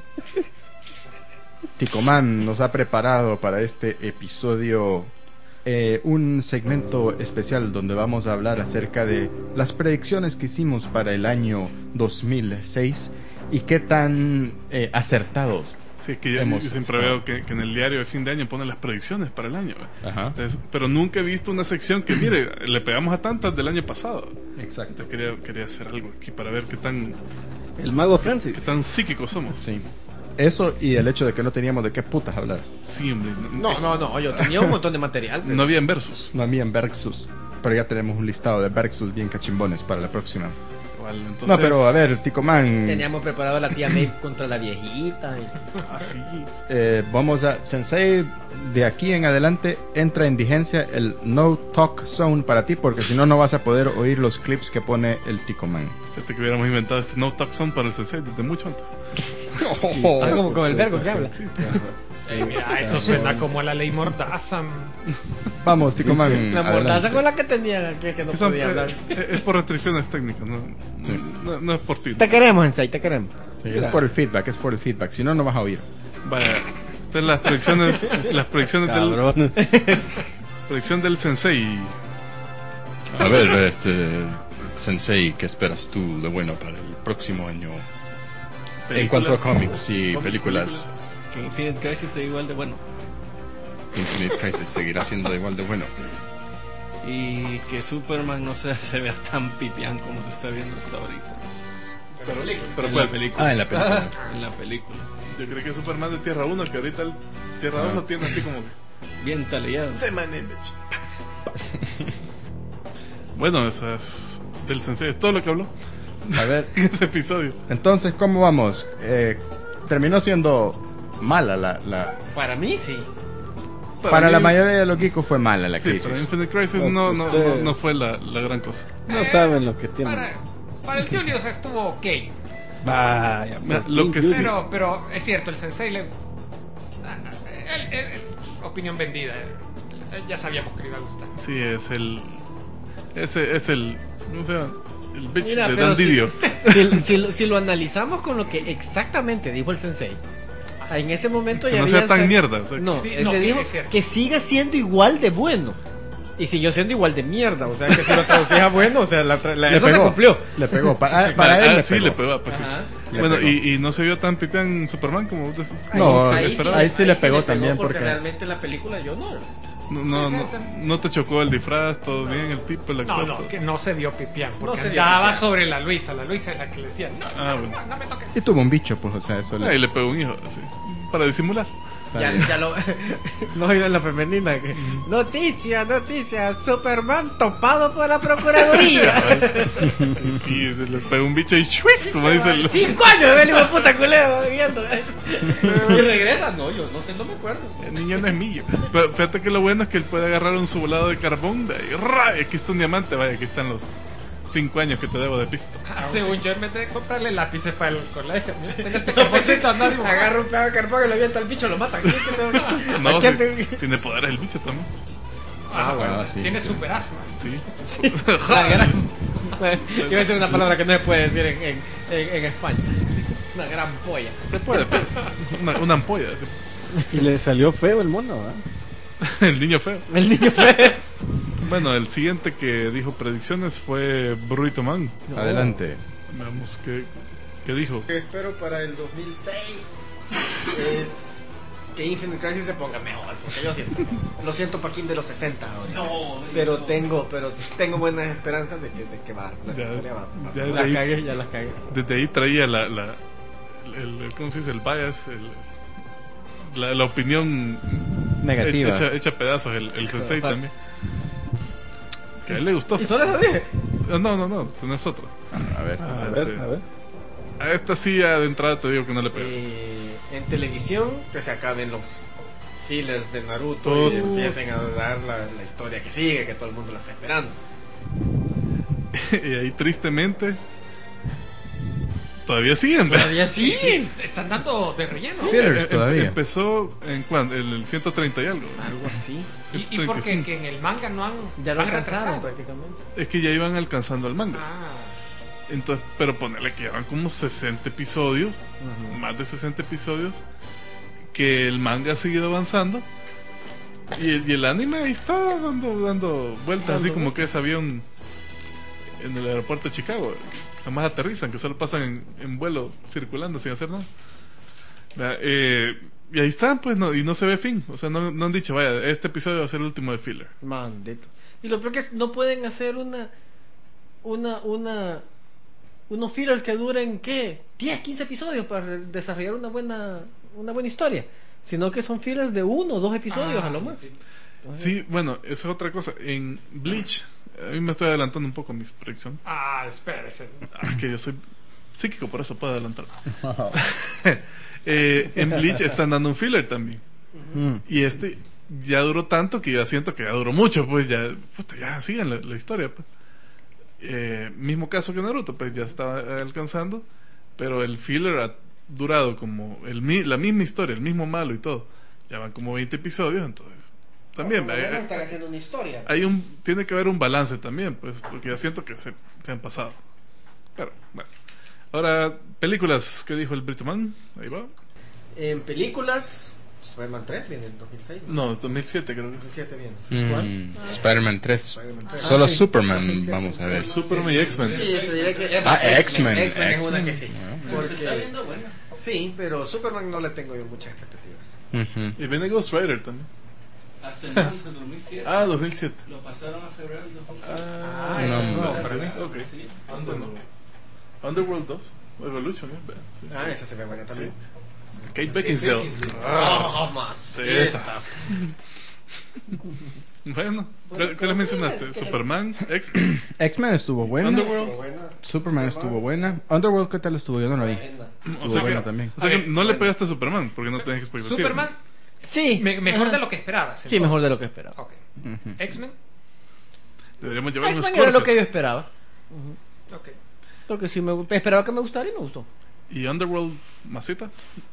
Ticoman nos ha preparado para este episodio eh, un segmento especial donde vamos a hablar acerca de las predicciones que hicimos para el año dos mil seis y qué tan eh, acertados. Sí, que yo, Hemos yo siempre estado. veo que, que en el diario de fin de año ponen las predicciones para el año. ¿ve? Ajá. Entonces, pero nunca he visto una sección que, mire, le pegamos a tantas del año pasado. Exacto. Entonces quería, quería hacer algo aquí para ver qué tan, El mago qué Francis. tan psíquicos somos. Sí. Eso y el hecho de que no teníamos de qué putas hablar. Sí, hombre. No, No, no, no, yo tenía un montón de material. pero- no había en versus. No había en Versus. Pero ya tenemos un listado de Versus bien cachimbones para la próxima. Vale, entonces, No, pero a ver, Ticoman. Teníamos preparado a la tía May contra la viejita. y- Así. Eh, vamos a. Sensei, de aquí en adelante entra en vigencia el No Talk Zone para ti, porque si no, no vas a poder oír los clips que pone el Ticoman. Fíjate que hubiéramos inventado este no talk zone para el sensei desde mucho antes. Está como con el vergo que habla. Sí, Ey, mira, eso suena como a la ley Mordaza. Vamos, Ticoman. La mordaza adelante. con la que tenía, que, que no Que son- podía hablar. eh, es por restricciones técnicas, no, Sí. no, no es por ti. Te queremos, Ensei, te queremos. Sí, es por el feedback, es por el feedback. Si no, no vas a oír. Vaya, estas las predicciones, las predicciones del, Cabrón. predicción del sensei. A ver, este. Sensei, ¿qué esperas tú de bueno para el próximo año? En cuanto a cómics y películas, Que Infinite Crisis sea igual de bueno. Infinite Crisis seguirá siendo igual de bueno. Y que Superman no se, se vea tan pipián como se está viendo hasta ahorita. Pero en ¿cuál? la película. Ah, en la película. En la película. Yo creo que es Superman de Tierra uno, que ahorita el Tierra dos Ah. lo tiene así como... Bien taleado. Say my name, bitch. Bueno, eso es del sensei, es todo lo que habló A ver, en ese episodio. entonces, ¿cómo vamos? Eh, terminó siendo mala la. la Para mí, sí. para mí- la mayoría de los geekos fue mala la Sí, crisis. para Infinite Crisis No, no, no, usted- no, no fue la, la gran cosa. No saben lo que tienen. Para, para el Julius estuvo ok. Vaya, Mira, por lo fin, que Julius. sí- Pero, pero es cierto, el sensei le. Ah, él- él- él- opinión vendida. Él- él ya sabíamos que le iba a gustar. Sí, es el... Ese es el... ¿Cómo se llama? El bitch Mira, de pero Dan si- Didio. Si, si lo- si lo analizamos con lo que exactamente dijo el sensei, en ese momento Que ya no sea habían tan sa- mierda. O sea, No, Sí, ese no, que dijo es cierto. que siga siendo igual de bueno. Y siguió siendo igual de mierda. O sea, que si lo traducía bueno, o sea, la, tra- la- Le eso se pegó. cumplió. Le pegó. Para, para ah, él le sí, pegó. le pegó. Pues, sí. Ajá. Le Bueno, pegó. y, y no se vio tan pipián Superman como vos decís. No, Ahí- ahí, ahí sí le pegó también porque, porque. realmente en la película yo no. No, no, no, no te chocó el disfraz, todo bien, el tipo, el No, actor. no, todo? que no se vio pipián. Porque No se vio andaba pipián. sobre la Luisa. La Luisa es la que le decía: No, Ah, no, bueno. no, no me toques. Y tuvo un bicho, pues, o sea, eso le. Ahí le pegó un hijo, así, para disimular. está Ya, bien. ya lo. No oigo en la femenina. Que... Noticia, noticia. Superman topado por la Procuraduría. Sí, le pegó un bicho y ¡shuif! Como dice el... Cinco años de ver hijo de puta culero viendo. Y regresa. No, yo no sé, no me acuerdo. El niño no es mío. Pero fíjate que lo bueno es que él puede agarrar un subulado de carbón y ¡ra! Y aquí está un diamante, vaya, aquí están los cinco años que te debo de pisto. Ah, según yo, en vez de comprarle lápices para el colegio, mira, tengo este campecito andar dibujando. Agarra un pedazo de carbón y lo avienta al bicho, lo mata. No, ¿A quién te- sí, tiene poderes el bicho también. Ah, bueno, Ah, sí. tiene super asma. Sí. La gran- Iba a decir una palabra que no se puede decir en, en, en, en España. Una gran polla. Se puede, pero una, una ampolla. Y le salió feo el mono, ¿verdad? El niño feo. El niño feo. Bueno, el siguiente que dijo predicciones fue Burrito Man. Adelante. Veamos qué, qué dijo. Que espero para el dos mil seis es que Infinite Crisis se ponga mejor, porque yo siento, lo siento Paquín de los sesenta ahora. Pero tengo, pero tengo buenas esperanzas de que, de que va, la Ya- historia va. va- ya la de ahí- cagué, ya la cagué. Desde ahí traía la, la el, el- ¿cómo se dice? El bias, el- la, la opinión Negativa. hecha, hecha pedazos, el, el sensei también. Que a él le gustó. ¿Y solo eso dije? No, no, no, tenés otro. A ver. A ver, a ver. A esta sí ya de entrada te digo que no le pegaste. Eh, en televisión, que se acaben los fillers de Naruto Todo. y empiecen a dar la, la historia que sigue, que todo el mundo la está esperando. Y ahí tristemente todavía siguen, ¿verdad? Todavía Sí, sí. están dando de relleno. Fillers Em- todavía. Empezó en cuándo? En el ciento treinta y algo. Algo así. ¿Y, y por qué? Que en el manga no han. Ya lo han alcanzaron retrasado. prácticamente. Es que ya iban alcanzando el manga. Ah, Entonces, pero ponerle que llevan como sesenta episodios, más de sesenta episodios, que el manga ha seguido avanzando. Y el, y el anime ahí está dando, dando vueltas, así como que ese avión en el aeropuerto de Chicago. Jamás aterrizan, que solo pasan en, en vuelo circulando sin hacer nada. ¿Verdad? Eh, y ahí están, pues, no, y no se ve fin. O sea, no, no han dicho, vaya, este episodio va a ser el último de filler. Maldito. Y lo peor que es, no pueden hacer una. Una. Una. Unos fillers que duren, ¿qué? diez, quince episodios para desarrollar una buena. Una buena historia. Sino que son fillers de uno o dos episodios Ah, a lo más. sí. Sí, bueno, esa es otra cosa. En Bleach, a mí me estoy adelantando un poco a mis predicciones. ah, espérese. Ah, que yo soy psíquico, por eso puedo adelantar. eh, en Bleach están dando un filler también. Mm. Y este ya duró tanto que ya siento que ya duró mucho, pues ya, puta, ya sigan la, la historia. Pues. Eh, mismo caso que Naruto, pues ya estaba alcanzando, pero el filler ha durado como el, mi- la misma historia, el mismo malo y todo. Ya van como veinte episodios, entonces también hay, hay- están haciendo una historia. hay un tiene que haber un balance también, pues, porque ya siento que se, se han pasado. Pero bueno. Ahora, películas que dijo el Britoman, ahí va. En películas, Spider-Man tres viene en dos mil seis. No, es dos mil siete creo que es. dos mil siete viene. Mm, Spider-Man tres. Spider-Man tres. Solo Ah, sí. Superman, vamos a ver. Superman y X-Men. Sí, te diré que Ah, X-Men. X-Men es una X-Men. que sí. Ah, Porque- Se está viendo bueno. Sí, pero Superman no le tengo yo muchas expectativas. Ujú. Y viene Ghost Rider también. Hasta el dos mil siete. Ah, dos mil siete. Lo pasaron a febrero del dos mil siete. Ah, Ah, eso no, no, para mí. Sí. Ok. Bueno. Underworld dos. Evolution, ¿eh? Vea, sí. Ah, esa se ve buena también. Kate Beckinsale. Oh, más. Zeta. Bueno, ¿cuál- ¿cuáles mencionaste? Superman, X-Men, X-Men estuvo buena. Underworld. Superman estuvo buena. Underworld, ¿qué tal estuvo? Yo no la vi. O Estuvo sea, buena que, también. o sea que A ver, no le pegaste a Superman porque no tenías expectativas. Superman, Sí. me- mejor Ajá. de lo que esperabas. Sí, entonces. mejor de lo que esperaba. Ok. Ujú. X-Men, Deberíamos llevar un X-Men era lo que score. yo esperaba. ok. Porque sí me gu- esperaba que me gustara y me gustó. Y Underworld, masita.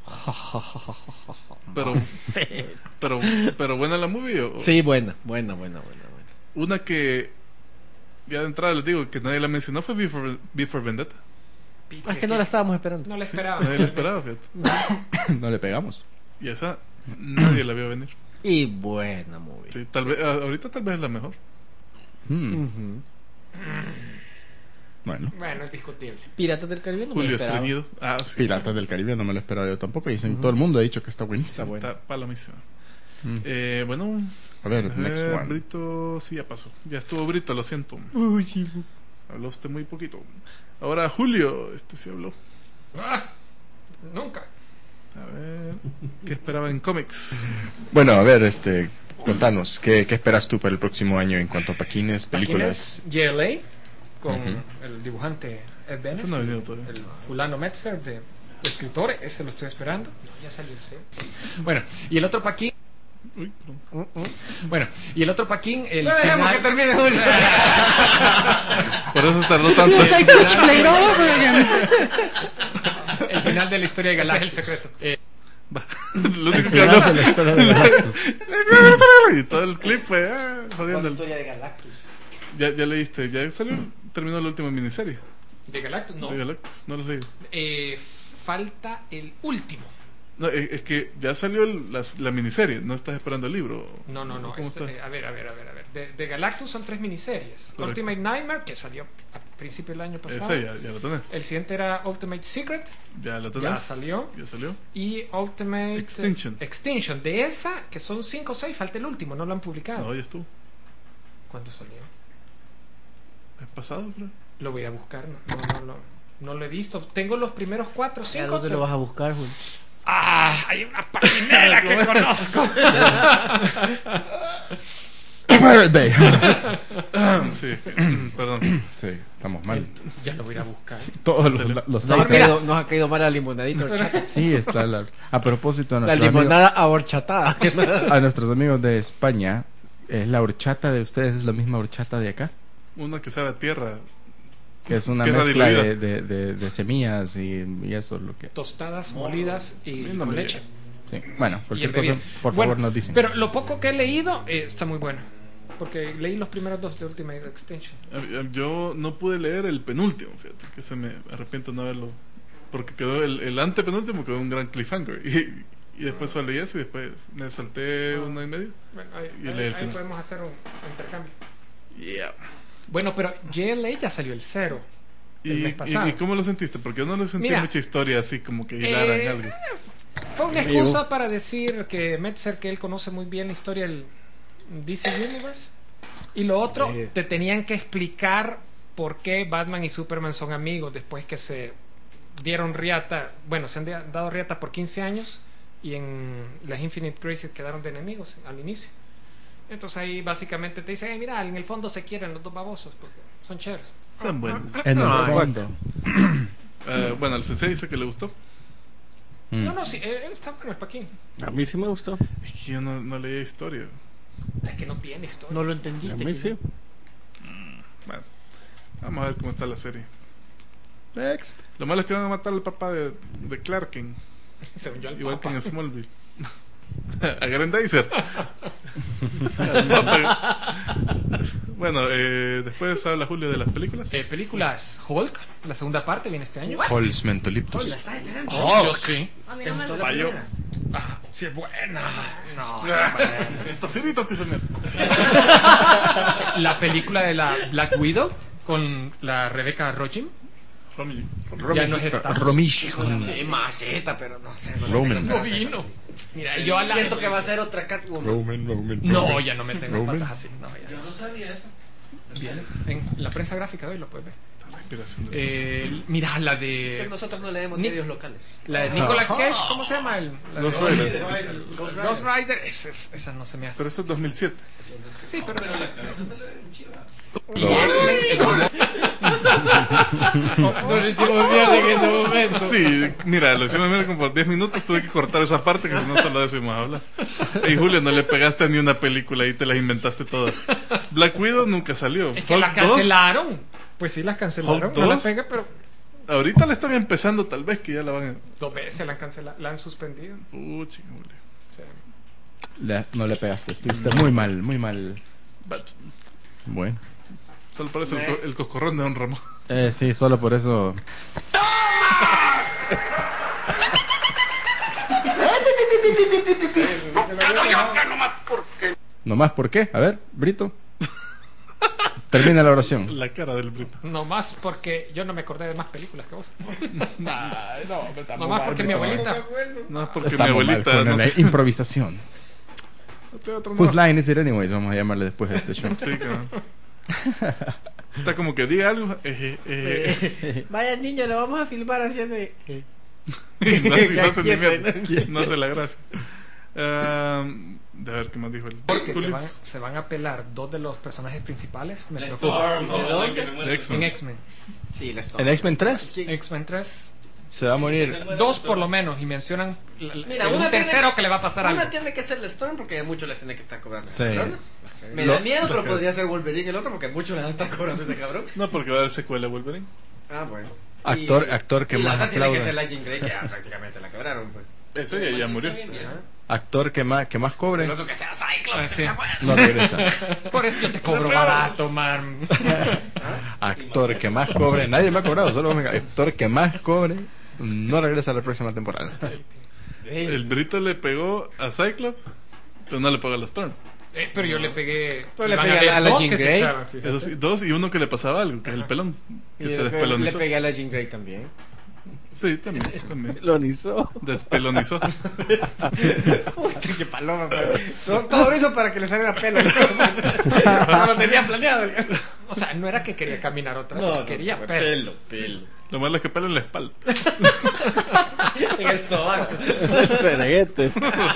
Pero, Sí. pero, pero buena la movie. O, Sí, buena, buena, buena, buena, buena. Una que ya de entrada les digo que nadie la mencionó fue Before, Before Vendetta. Es que no la estábamos esperando. No la esperaba. Nadie la esperaba, fíjate. No le pegamos. Y esa nadie la vio venir. Y buena movie. Sí, tal vez, a- ahorita tal vez es la mejor. Mm, Ujú. Bueno. Bueno, es discutible. Piratas del Caribe no me lo Julio esperaba. Estreñido. Ah, sí. Piratas del Caribe no me lo esperaba yo tampoco. Dicen, todo el mundo ha dicho que está buenísimo. buena. Está palomísima. Mm. Eh, bueno, A ver, next eh, one. Brito, sí, ya pasó. Ya estuvo Brito, lo siento. Uy, sí. Habló usted muy poquito. Ahora Julio, este sí habló. ¡Ah! Nunca. A ver, ¿qué esperaba en cómics? Bueno, a ver, este, contanos, ¿qué, qué esperas tú para el próximo año en cuanto a paquines, películas? Paquines, J L A con Ujú. el dibujante Ed Benes, Eso no ha venido todavía. el fulano Metzer de escritor, ese lo estoy esperando. No, ya salió el sello. Bueno, y el otro paquín, Uy, perdón. bueno, y el otro paquín, el No dejemos final- que termine Julio. Por eso se tardó tanto. el final de la historia de Galactus, es el secreto. Eh, Lo único que Final habló. de la historia de Galactus. Y todo el clip fue ah, jodiendo. el- historia de Galactus. Ya, ya leíste, ya salió, terminó la última miniserie de Galactus, no. de Galactus. No lo has leído. Eh, falta el último. No, es, es que ya salió el- las- la miniserie, no estás esperando el libro. No, no, no. ¿Cómo este, está? eh, a ver, a ver, a ver, a ver. De, de Galactus son tres miniseries. Correcto. Ultimate Nightmare, que salió a principio del año pasado. Esa ya, ya la tenés. El siguiente era Ultimate Secret. Ya la tenés. Ya salió. Ya salió. Y Ultimate Extinction. Extinction. De esa, que son cinco o seis, falta el último, no lo han publicado. No, ya estuvo. ¿Cuándo salió? Es pasado, creo. Lo voy a buscar, no, no, no, lo- no lo he visto. Tengo los primeros cuatro o ¿A cinco. dónde pero- lo vas a buscar, Julio? ¡Ah! Hay una paginera que conozco. Pirate Bay. Sí, perdón. Sí, estamos mal. Ya lo voy a ir a buscar. Todos Salió. los, los Nos ha, mira. caído, nos ha caído mal la limonadita horchata. Sí, está la... A propósito, a La nuestros, amigos, limonada ahorchatada. a nuestros amigos de España, ¿es la horchata de ustedes es la misma horchata de acá? Una que sabe a tierra. Que es una Tierra mezcla diluida. de, de, de, de semillas y, y eso es lo que... Tostadas, molidas y no con me leche. Sí. Bueno, Y cualquier en cosa, bebida. por Bueno, favor, nos dicen. Pero lo poco que he leído eh, está muy bueno. Porque leí los primeros dos de Ultimate Extinction. Eh, Yo no pude leer el penúltimo, fíjate, que se me arrepiento de no haberlo. Porque quedó el, el antepenúltimo, quedó un gran cliffhanger. Y, y después solo leí ese y después me salté Ah. uno y medio. Bueno, ahí, Y ahí- leí el ahí final. podemos hacer un, un intercambio. Yeah. Bueno, pero J L A ya salió el cero. El ¿Y, mes y, pasado. y cómo lo sentiste? Porque yo no le sentí Mira, mucha historia así como que hilaran Eh, algo. Fue una excusa para decir que Metzer, que él conoce muy bien la historia del D C Universe. Y lo otro, Sí. te tenían que explicar por qué Batman y Superman son amigos después que se dieron riata. Bueno, se han de- dado riata por quince años y en las Infinite Crisis quedaron de enemigos al inicio. Entonces ahí básicamente te dicen, "Eh, mira, en el fondo se quieren los dos babosos porque son chéveres." Son buenos. En el Ah, fondo. Eh, bueno, el C C dice que le gustó. Mm. No, no, sí, él, él está bueno el Paquín. A mí sí me gustó. Es que yo no, no leía historia. Es que no tiene historia. No lo A entendiste. mí sí. Bueno, vamos a ver cómo está la serie. Next. Lo malo es que van a matar al papá de, de Clark Kent, Según yo, al igual que Papa. en Smallville. A Grandizer. Al Papa. Bueno, eh, después habla Julio de las películas. Eh, películas Hulk, la segunda parte viene este año. Holz Mentoliptus. Oh, yo sí. Falló. Ah, sí es buena. No, Esta serie te hizo mierda. la película de la Black Widow con la Rebecca Rogen Romy. ya no es esta. Romish. Sí, maceta, pero no sé. No, Roman. No vino. Mira, yo a la Siento que va a ser otra Catwoman. Roman, Roman. No, Roman. ya no me tengo Roman. patas así. No, ya. Yo no sabía eso. Viene en la prensa gráfica de hoy lo puedes ver. La inspiración de Eh, mira la Es que de nosotros no leemos Ni- medios locales. la de Nicolas Cage, ¿cómo se llama? El, la Ghost de- Rider. Ghost Rider. Ghost Rider, esa, esa no se me hace. Pero eso es dos mil siete. Sí, pero No le hicimos mierda en ese momento. Sí, mira, lo hicimos mira, como por diez minutos. Tuve que cortar esa parte, que si no solo de eso íbamos a hablar. Y Julio, no le pegaste a ni una película y te las inventaste todas. Black Widow nunca salió. es que la Hulk dos, cancelaron. Pues sí, las cancelaron. Hulk No la dos. pegué, pero ahorita la están empezando, tal vez que ya la van a. dos veces la han cancelado, la han suspendido. Puchi, Julio. Sí. Le- no le pegaste, estuviste muy mal, muy mal. But, Bueno. solo parece el, co- el coscorrón de Don Ramón. Eh, sí, solo por eso. ¿No más por qué? A ver, Brito. Termina la oración. La cara del Brito. No más porque yo no me acordé de más películas que vos. no, No más porque mi abuelita. No es porque mi Estamos mal abuelita. con No la sé. improvisación. Otro- otro Whose más. line is it anyways? Vamos a llamarle después de este show. Sí, cabrón. Está como que diga algo. Eh, eh, eh. Vaya niño, lo vamos a filmar haciendo. Y no, y no se, ni Quieto, mierda. No hace la gracia. Um, de ver qué más dijo el Porque se Julio. van, se van a pelar dos de los personajes principales. Me La preocupa. Storm, ojalá que se muera. De X-Men. En X-Men. Sí, la En X-Men tres X-Men tres. se va a morir. Dos por lo menos. Y mencionan la- la- Mira, un una tercero tiene- que le va a pasar algo. Una tiene que ser la Storm porque a muchos les tiene que estar cobrando. Sí. ¿Verdad? Me Lo- da miedo, pero lo- podría ser Wolverine el otro porque muchos le van a estar cobrando a ese cabrón. No, porque va a haber secuela de Wolverine. Ah, bueno. Actor- Y- actor que y la más otra tiene que aplaude. ser la Jean Grey que ya prácticamente la cobraron, pues. Ese ya, ya murió. Ajá. Actor que más, que más cobre, El otro que sea Cyclops. Ah, que sí. sea bueno. no regresa. Por eso yo te cobro barato, man. Actor que más cobre, nadie me ha cobrado, solo me... Actor que más cobre, no regresa a la próxima temporada. El Brito le pegó a Cyclops, pero no le pegó a la Storm. Eh, pero yo le pegué. Pero le van pegué haber a la dos Jean que se Grey. echaban, fíjate. Eso sí, dos y uno que le pasaba algo, que es el pelón, que Y se le, le despelonizó. pegué a la Jean Grey también. Sí, también, también. Lo hizo. Despelonizó. Uy, qué paloma, pues. todo, todo lo hizo para que le saliera pelo. No lo tenía planeado. O sea, no era que quería caminar otra vez, No, no, quería fue pelo. pelo, pelo. Lo malo es que pela en la espalda. En el sobaco. Cereguete.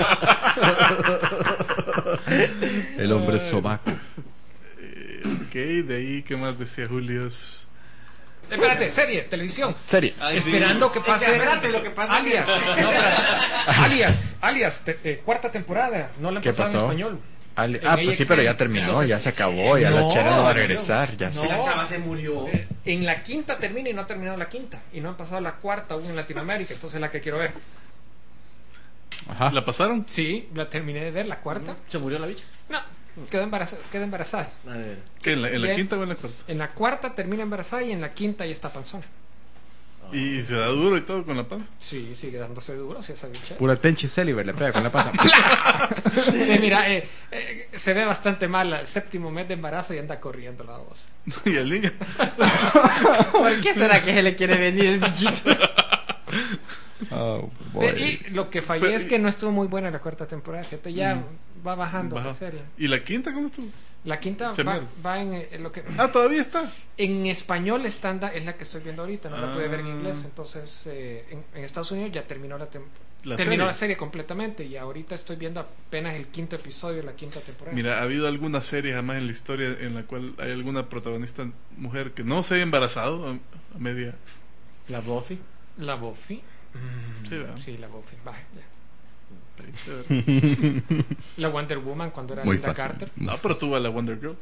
El hombre sobaco. Eh, ok, de ahí, ¿qué más decía Julius? Espérate, serie, televisión. Serie. Ay, sí. Esperando que Es pase. que espérate, lo que pasa Alias. es que- No, espérate. Alias, Alias, te- eh, cuarta temporada. No la han ¿Qué pasado pasó? en español. Ale- En Ah, pues sí, A X N. pero ya terminó, Entonces, ya se acabó, ya la no, chera no va a no, regresar, ya no. sí. La chava se murió. Eh, En la quinta termina y no ha terminado la quinta. Y no han pasado la cuarta aún en Latinoamérica. Entonces es la que quiero ver. Ajá. ¿La pasaron? Sí, la terminé de ver, la cuarta. ¿Se murió la bicha? No, quedó embarazada. Quedó embarazada. A ver. ¿Qué? ¿En la, en la Bien. quinta o en la cuarta? En la cuarta termina embarazada y en la quinta ya está panzona. Y se da duro y todo con la panza. Sí, sigue dándose duro si esa bicha. Pura Tenchi Celiber le pega con la panza. Sí, mira, eh, eh, se ve bastante mal el séptimo mes de embarazo y anda corriendo la voz. Y el niño. ¿Por qué será que se le quiere venir el bichito? Oh, De- boy. y lo que fallé Pero- es que no estuvo muy buena la cuarta temporada. Fíjate, ya va bajando Baja. la serie. ¿Y la quinta cómo estuvo? La quinta Se va, muere. va en, eh, en lo que Ah, todavía está. en español estándar es la que estoy viendo ahorita. No la pude ver en Ah. inglés. Entonces eh, en, en Estados Unidos ya terminó la tem- La terminó serie. la serie completamente y ahorita estoy viendo apenas el quinto episodio de la quinta temporada. Mira, ha habido alguna serie jamás en la historia en la cual hay alguna protagonista mujer que no se haya embarazado a, a media. La Buffy. La Buffy. Mm, Sí, ¿verdad? sí, la Buffy. Va, ya. Ahí se ve. La Wonder Woman cuando era Muy Linda fácil. Carter. Muy No, fácil. pero tuvo a la Wonder Girl.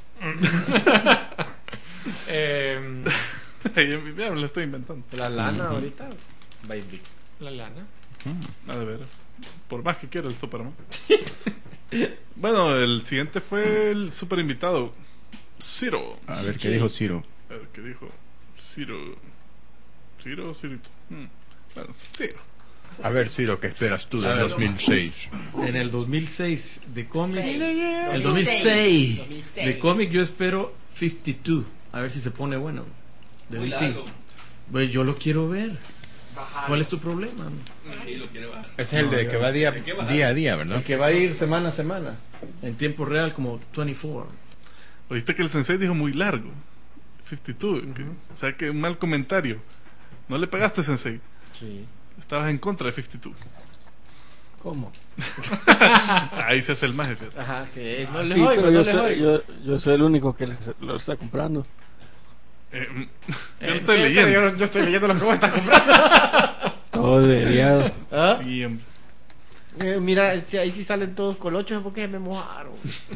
Eh, Ya me lo estoy inventando. La lana ahorita. Baby. la lana. A ver, por más que quiera el Superman. Bueno, el siguiente fue el super invitado, Ciro. A ver qué dijo Ciro. A ver qué dijo Ciro. Ciro o Cirito. Hmm. Bueno, Ciro. A ver, Ciro, ¿qué esperas tú A del ver. dos mil seis? En el dos mil seis de cómics. Seis. El dos mil dos mil seis seis. dos mil seis. de cómic yo espero cincuenta y dos. A ver si se pone bueno. De Muy D C. largo. Pues yo lo quiero ver. ¿Cuál es tu problema? Sí, lo quiere bajar. Ese es el de que va día, Hay que bajar. día a día, ¿verdad? El que va a ir semana a semana. En tiempo real como veinticuatro. Oíste que el sensei dijo muy largo. cincuenta y dos. que- o sea que un mal comentario. No le pegaste, sensei. Sí. Estabas en contra de cincuenta y dos. ¿Cómo? Ahí se hace el maje. fíjate. Ajá, sí. No Ah, les sí, oigo, pero no yo les soy, oigo. yo, yo soy el único que les- lo está comprando. Eh, mm, yo Eh, lo estoy pero leyendo. Yo, yo estoy leyendo lo que vos estás comprando. Todo desviado. ¿Ah? Sí, hombre. Eh, mira, si ahí sí salen todos colochos es porque me mojaron.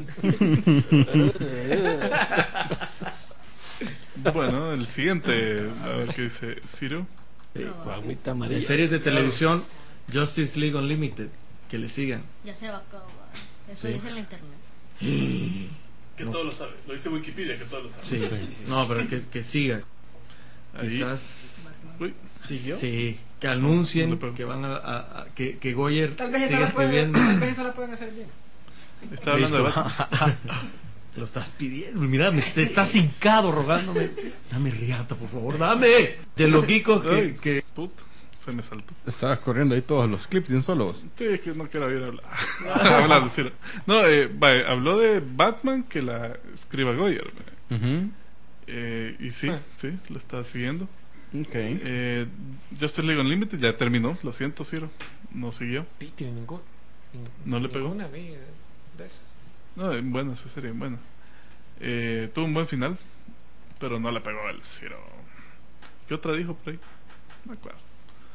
Bueno, el siguiente. A ver qué dice Ciro. Agüita En amarilla. series de televisión, Justice League Unlimited. Que le sigan. Ya se va a acabar. Eso Sí. dice en la internet. Que todo lo sabe. Lo dice Wikipedia, que todo lo sabe. Sí. No, pero que, que siga. Ahí. Quizás. Uy, ¿Siguió? Sí. Que No le anuncien pego. que van a, a- a- que, que Goyer Tal vez esa siga la pueden, escribiendo. tal vez esa la pueden hacer bien. está hablando de Listo. Batman. Lo estás pidiendo. Mira, me, te estás hincado rogándome. Dame riata, por favor, dame. De loquico que, Ay, que puta, se me saltó. Estabas corriendo ahí todos los clips de un solo. Sí, es que no quiero oír hablar. hablar de Ciro. No, eh, vale, habló de Batman que la escriba Goyer. Ujú. Eh, y sí, Ah. sí, lo está siguiendo. Ok. Eh, Justice League Unlimited ya terminó, lo siento, Ciro. No siguió. Piti, ningún, nin- ¿No le pegó? Ninguna vi de, de esas. No, eh, bueno, esa serie, bueno. Eh, tuvo un buen final, pero no le pegó el Ciro. ¿Qué otra dijo por ahí? No me acuerdo.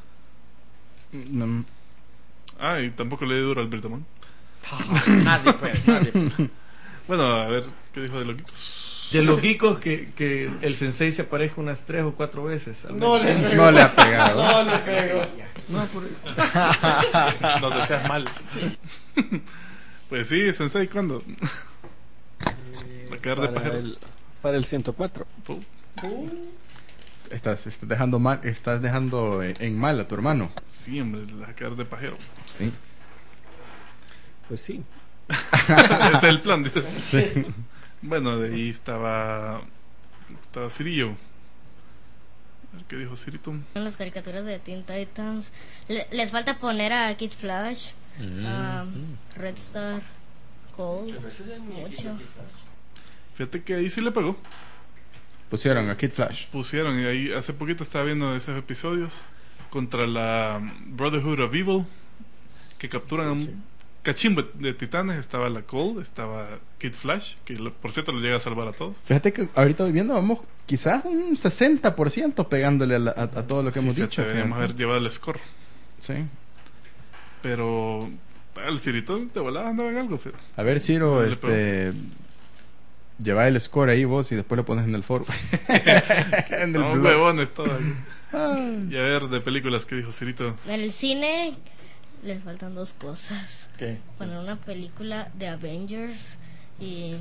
No, Ah, y tampoco le di duro al Bertamón. Nadie puede, nadie puede. Bueno, a ver, ¿qué dijo de Loquicos? De los geekos que, que el sensei se aparezca unas tres o cuatro veces. al No menos. le pego. no le ha pegado. No le pego. No, por- No te seas mal. Pues sí, Sensei, ¿cuándo? Va a quedar de Para pajero. el, para el ciento cuatro. Pu- Estás, estás dejando mal, estás dejando en, en mal a tu hermano. Sí, hombre, le va a quedar de pajero. Sí. Pues sí. Ese es el plan. dice. Bueno, de ahí estaba. Estaba Cirillo. A ver qué dijo Cirito. En las caricaturas de Teen Titans le- les falta poner a Kid Flash, a Red Star, Cold, mucho. Fíjate que ahí sí le pegó. Pusieron a Kid Flash. Pusieron, y ahí hace poquito estaba viendo esos episodios contra la Brotherhood of Evil, que capturan a un cachimbo de titanes. Estaba la Cold, estaba Kid Flash, que lo- por cierto lo llega a salvar a todos. Fíjate que ahorita viendo vamos quizás un sesenta por ciento pegándole a, la- a- a todo lo que Sí, hemos fíjate, dicho. deberíamos fíjate. haber llevado el score. Sí. Pero el Cirito de volada andaba en algo, fíjate. A ver, Ciro, No le este... Lleva el score ahí vos y después lo pones en el foro. En el No, blog. huevones todo ahí. Ay. Y a ver, de películas que dijo Cirito. En el cine les faltan dos cosas. ¿Qué? Poner una película de Avengers y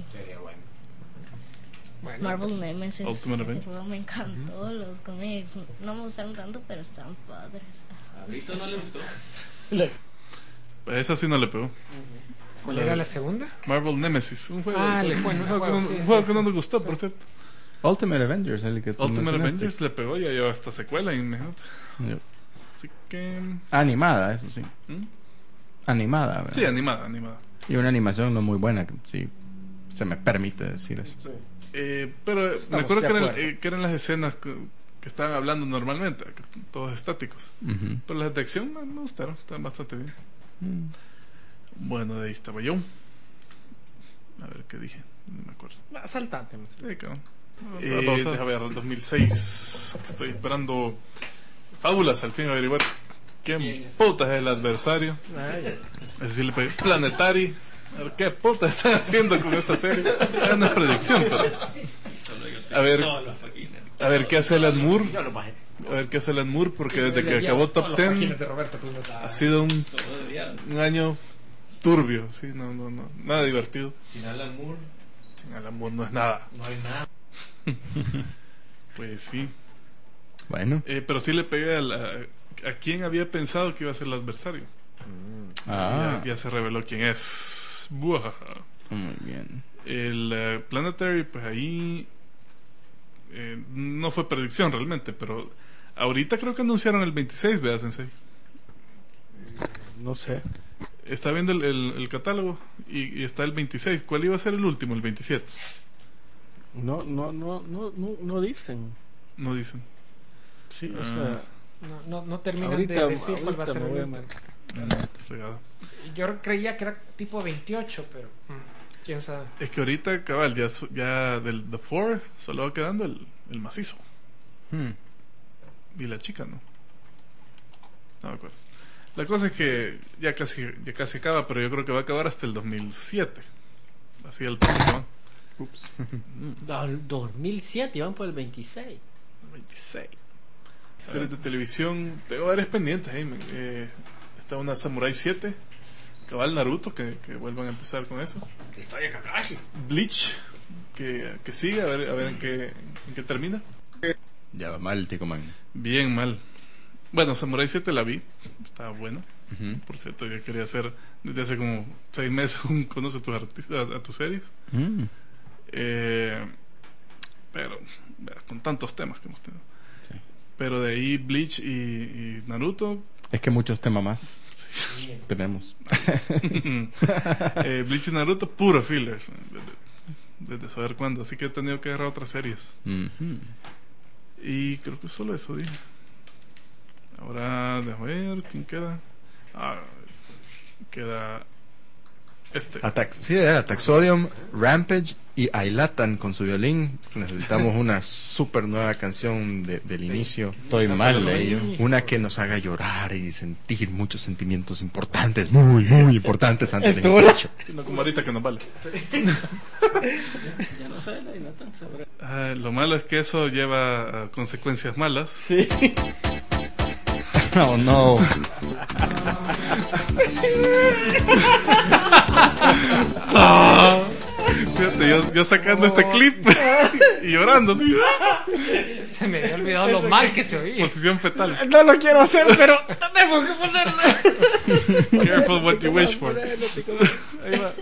Bueno, Marvel Nemesis. Ultimate Ese Avenger. juego me encantó, los cómics no me gustaron tanto, pero están padres. ¿A Brito no le gustó? Esa sí no le pegó. ¿cuál era la segunda? Marvel Nemesis. Un juego, Ah, un le- bueno, juego, juego, un sí, juego sí, que no sí. nos gustó, por cierto. Ultimate Avengers, el que tú Ultimate mencionaste. Avengers le pegó, ya lleva hasta secuela, imagínate. Yep. Así que. Animada, eso sí. ¿Mm? Animada, ¿verdad? Sí, animada, animada. Y una animación no muy buena, que sí. Se me permite decir eso. Eh, pero me Estamos acuerdo de que eran, acuerdo. eh, que eran las escenas que, que estaban hablando normalmente, que todos estáticos. Ujú. Pero las de acción me, me gustaron, estaban bastante bien. Mm. Bueno, de ahí estaba yo. A ver qué dije, no me acuerdo. Asaltante. no sé. Sí, cabrón. Eh, Eh, déjame ver, el dos mil seis. Estoy esperando Fábulas, al fin averiguar quién putas es el adversario. Ay, Ese sí le pegué. Planetary. A ver qué puta están haciendo con esa serie. Es una predicción, pero. A ver, Todas las páginas. a ver qué hace Alan Moore. yo lo bajé. A ver qué hace Alan Moore, porque desde que Le acabó todas Top las diez páginas de Roberto Pinota. ha sido un, Todo debería. un año turbio. Sí, no, no, no. Nada divertido. Sin Alan Moore Sin Alan Moore no es nada. no hay nada. Pues sí. Bueno. Eh, pero sí le pegué a, la- a quién había pensado que iba a ser el adversario. Ah, Ya, ya se reveló quién es. Buajaja. muy bien. El eh, Planetary, pues ahí eh, no fue predicción realmente, pero ahorita creo que anunciaron el veintiséis, ¿verdad, Sensei? No sé. Está viendo el, el- el catálogo y, y está el veintiséis. ¿Cuál iba a ser el último? El veintisiete. No, no, no, no, no, no dicen. No dicen. Sí, o Ah. sea, No, no, no terminan ahorita, de decir cuál va a ahorita ser me el voy a último. meter. Mm, fregado. Yo creía que era tipo veintiocho, pero mm, quién sabe. Es que ahorita, cabal, ya, so- ya del The Four solo va quedando el, el macizo. Hmm. Y la chica, ¿no? No me acuerdo. La cosa es que ya casi, ya casi acaba, pero yo creo que va a acabar hasta el dos mil siete. Así el próximo. Ups. Do- dos mil siete, iban por el veintiséis. veintiséis. Series de televisión. Tengo varias pendientes ahí. me- eh, está una Samurai siete. Cabal Naruto, que, que vuelvan a empezar con eso. Historia Kakashi. Bleach, que, que sigue, a ver, a ver en qué, en qué termina. Ya va mal, Tico Man. Bien mal. Bueno, Samurai siete la vi. Estaba bueno. Ujú. Por cierto, yo quería hacer desde hace como seis meses un conoce a tus artistas, a, a tus series. Mm. Eh, pero vea, con tantos temas que hemos tenido. Sí. Pero de ahí Bleach y, y Naruto. Es que muchos temas más tenemos. eh, Bleach y Naruto, puro fillers. Desde, desde saber cuándo. Así que he tenido que agarrar otras series. Ujú. Y creo que solo eso dije. Ahora, déjame ver, ¿quién queda? Ah, queda este. Atax, sí, era Taxodium, Rampage y Ailatan con su violín. Necesitamos una super nueva canción de, del inicio. Estoy mal de ello. Una que nos haga llorar y sentir muchos sentimientos importantes, muy, muy importantes antes de Estuvo iniciar el show. No como ahorita que nos vale. Ya no sé, la Nathan sabrá. Ah, lo malo es que eso lleva a consecuencias malas. Sí. Oh no. Ah, fíjate, yo, yo sacando este clip y llorando así. Se me había olvidado lo mal que se oía. Posición fetal. No lo quiero hacer, pero tenemos que ponerlo. Careful what you wish for. Ahí va.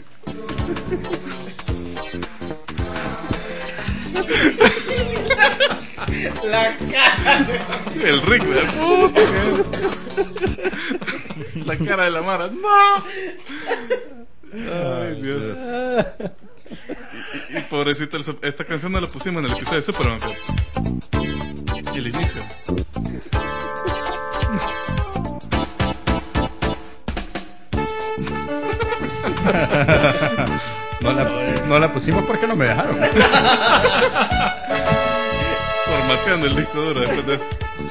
La cara. El Rick, de puta. La cara de la Mara. ¡No! Ay, Dios. Y, y, y pobrecita, el sup- esta canción no la pusimos en el episodio de Superman. pero- Y el inicio. No la, pusi- no la pusimos porque no me dejaron. Formateando el disco duro después de esto.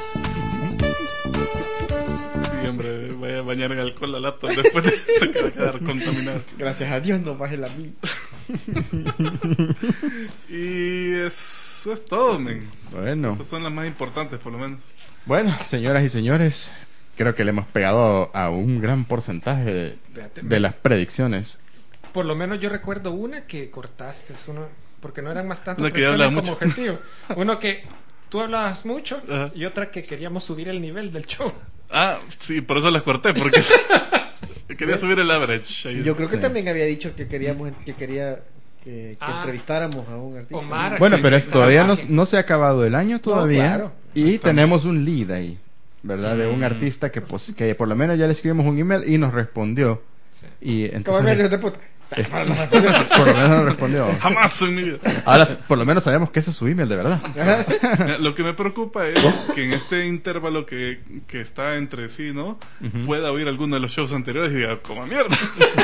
Sí, hombre, vaya a bañar en alcohol la laptop después de esto que va a quedar contaminado. Gracias a Dios no baje la mí. Y eso es todo, men. Bueno. Esas son las más importantes, por lo menos. Bueno, señoras y señores, creo que le hemos pegado a un gran porcentaje de, Espérate, de las predicciones. Por lo menos yo recuerdo una que cortaste, es uno, porque no eran más tantas Una que yo predicciones hablaba como mucho. objetivo. Uno que tú hablabas mucho Ajá. y otra que queríamos subir el nivel del show. Ah, sí, por eso las corté, porque quería subir el average. Ahí. Yo creo que Sí. también había dicho que queríamos que quería que, que Ah. entrevistáramos a un artista. Omar. Bueno, Sí, pero es, todavía no, salvaje. no se ha acabado el año todavía. claro. Y tenemos un lead ahí, ¿verdad? De un artista que, pues, que por lo menos ya le escribimos un email y nos respondió. Sí. Y ¿Cómo me entonces... de puta? es- por lo menos nos respondió. Jamás en mi vida. Ahora, por lo menos sabemos que ese es su email de verdad. Mira, lo que me preocupa es que en este intervalo que, que está entre sí, ¿no? Ujú. Pueda oír alguno de los shows anteriores y diga, como mierda.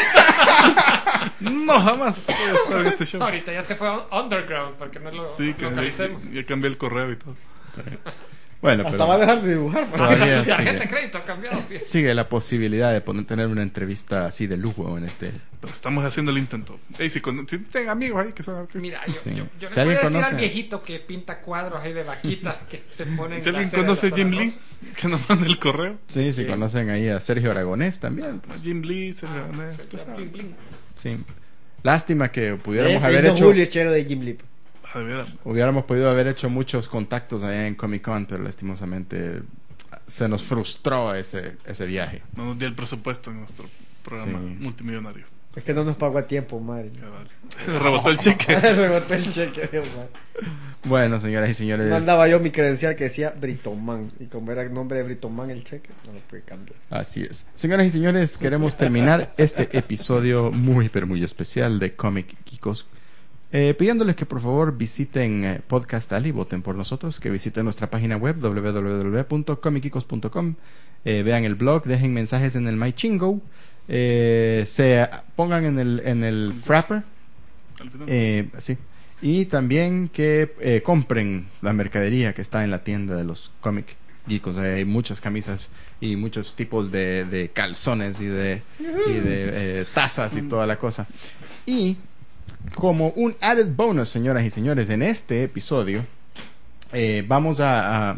No, jamás voy a estar en este show. Ahorita ya se fue a underground porque no lo Sí, que localicemos. ya, ya cambié el correo y todo. Bueno, Hasta pero va a dejar de dibujar. man. Todavía Hasta su sigue. tarjeta de crédito ha cambiado. fíjate. sigue la posibilidad de poner, tener una entrevista así de lujo en este... Pero estamos haciendo el intento. Ey, si, con, si tienen amigos ahí que son artistas. Mira, yo, Sí. yo, yo Si le voy a alguien decir conoce- al viejito que pinta cuadros ahí de vaquitas que se ponen Si en la alguien sede de conoce a la Jim Zaragoza. Lee, que nos mande el correo. Sí, si Sí. conocen ahí a Sergio Aragonés también. pues, Jim Lee, se Ah, le se- usted sabe. bling, bling. sí. Lástima que pudiéramos Este haber es hecho... Julio Chero de Jim Lip. Ah, de veras. Hubiéramos podido haber hecho muchos contactos allá en Comic Con, pero lastimosamente se nos frustró ese, ese viaje. No nos dio el presupuesto en nuestro programa Sí. multimillonario. Es que no nos pagó a tiempo, Mari. Ya vale. Rebotó el cheque. Rebotó el cheque de Omar. Bueno, señoras y señores, Mandaba yo mi credencial que decía Britoman. Y como era el nombre de Britoman el cheque, no lo pude cambiar. así es. Señoras y señores, queremos terminar este episodio muy, pero muy especial de Comic Geekos. Eh, pidiéndoles que por favor visiten eh, Podcast Alley, voten por nosotros, que visiten nuestra página web w w w punto comic geekos punto com, eh, vean el blog, dejen mensajes en el MyChingo, eh, se pongan en el, en el Frapper, Al final. eh, sí, y también que eh, compren la mercadería que está en la tienda de los Comic Geekos. Eh, hay muchas camisas y muchos tipos de, de calzones y de, y de eh, tazas y toda la cosa. Y como un added bonus, señoras y señores, en este episodio eh, vamos a, a...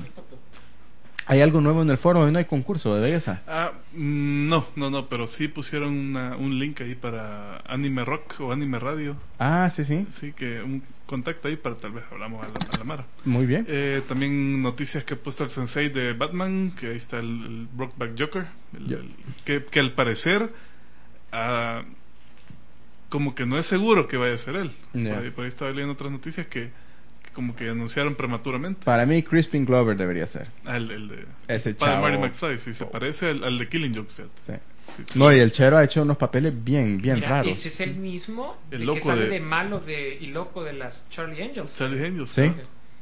¿Hay algo nuevo en el foro? Hoy no hay concurso de belleza. Ah, mm, no, no, no, pero sí pusieron una- un link ahí para Anime Rock o Anime Radio. Ah, sí, sí. Sí, que un contacto ahí para tal vez hablamos a la, a la Mara. Muy bien. Eh, también noticias que ha puesto el sensei de Batman, que ahí está el, el Brokeback Joker, el- Ya. el- que, que al parecer ah, como que no es seguro que vaya a ser él. Ya. Por, ahí, por ahí estaba leyendo otras noticias que, que como que anunciaron prematuramente. Para mí, Crispin Glover debería ser. Ah, el, el de Ese Padre chavo. Marty McFly, sí, se parece al, al de Killing Joke, fíjate. Sí. Sí, sí. No, y el Chero ha hecho unos papeles bien, bien Mira, raros. ese es el mismo El de loco que sale de- de... malo de, y loco de las Charlie Angels. Charlie Angels. Sí. ¿no?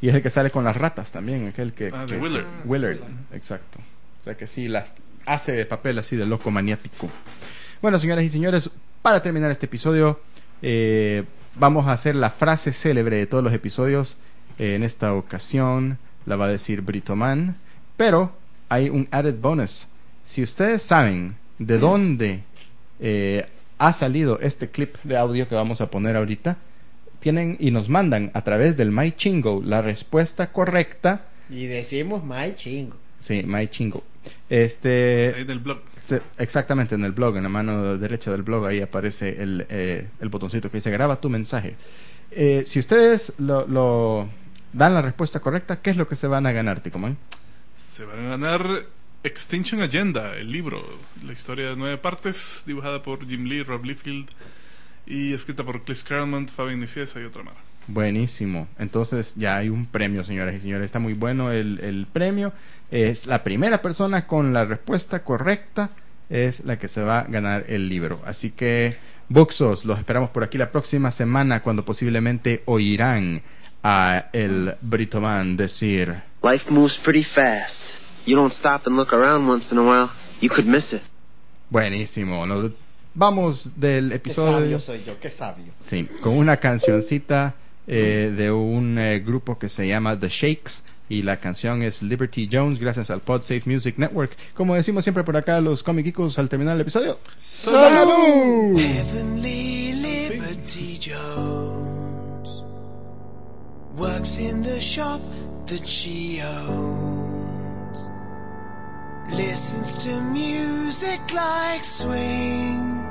Y es el que sale con las ratas también, aquel que... Ah, de que- Willard. que- Willard, exacto. O sea que sí, las, hace de papel así de loco maniático. Bueno, señoras y señores, para terminar este episodio, eh, vamos a hacer la frase célebre de todos los episodios. Eh, en esta ocasión la va a decir Britoman, pero hay un added bonus. Si ustedes saben de dónde eh, ha salido este clip de audio que vamos a poner ahorita, tienen y nos mandan a través del My Chingo la respuesta correcta. Y decimos my chingo. Sí, My Chingo. Este, Ahí del blog. se- exactamente, en el blog, en la mano derecha del blog, ahí aparece el, eh, el botoncito que dice graba tu mensaje. Eh, si ustedes lo, lo dan la respuesta correcta, ¿qué es lo que se van a ganar, Ticoman? Se van a ganar Extinction Agenda, el libro. La historia de nueve partes, dibujada por Jim Lee, Rob Liefeld y escrita por Chris Claremont, Fabián Nicieza y otra mano. Buenísimo. Entonces ya hay un premio, señoras y señores. Está muy bueno el, el premio. Es la primera persona con la respuesta correcta es la que se va a ganar el libro. Así que, Buxos, los esperamos por aquí la próxima semana cuando posiblemente oirán a el Britoman decir... Life moves pretty fast. You don't stop and look around once in a while, you could miss it. Buenísimo. Nos vamos del Qué episodio... sabio soy yo, qué sabio. Sí, con una cancioncita eh, de un eh, grupo que se llama The Shakes y la canción es Liberty Jones, gracias al PodSafe Music Network. Como decimos siempre por acá los Comic Geekos al terminar el episodio. ¡Salud! Heavenly Liberty Jones works in the shop that she owns, listens to music like swing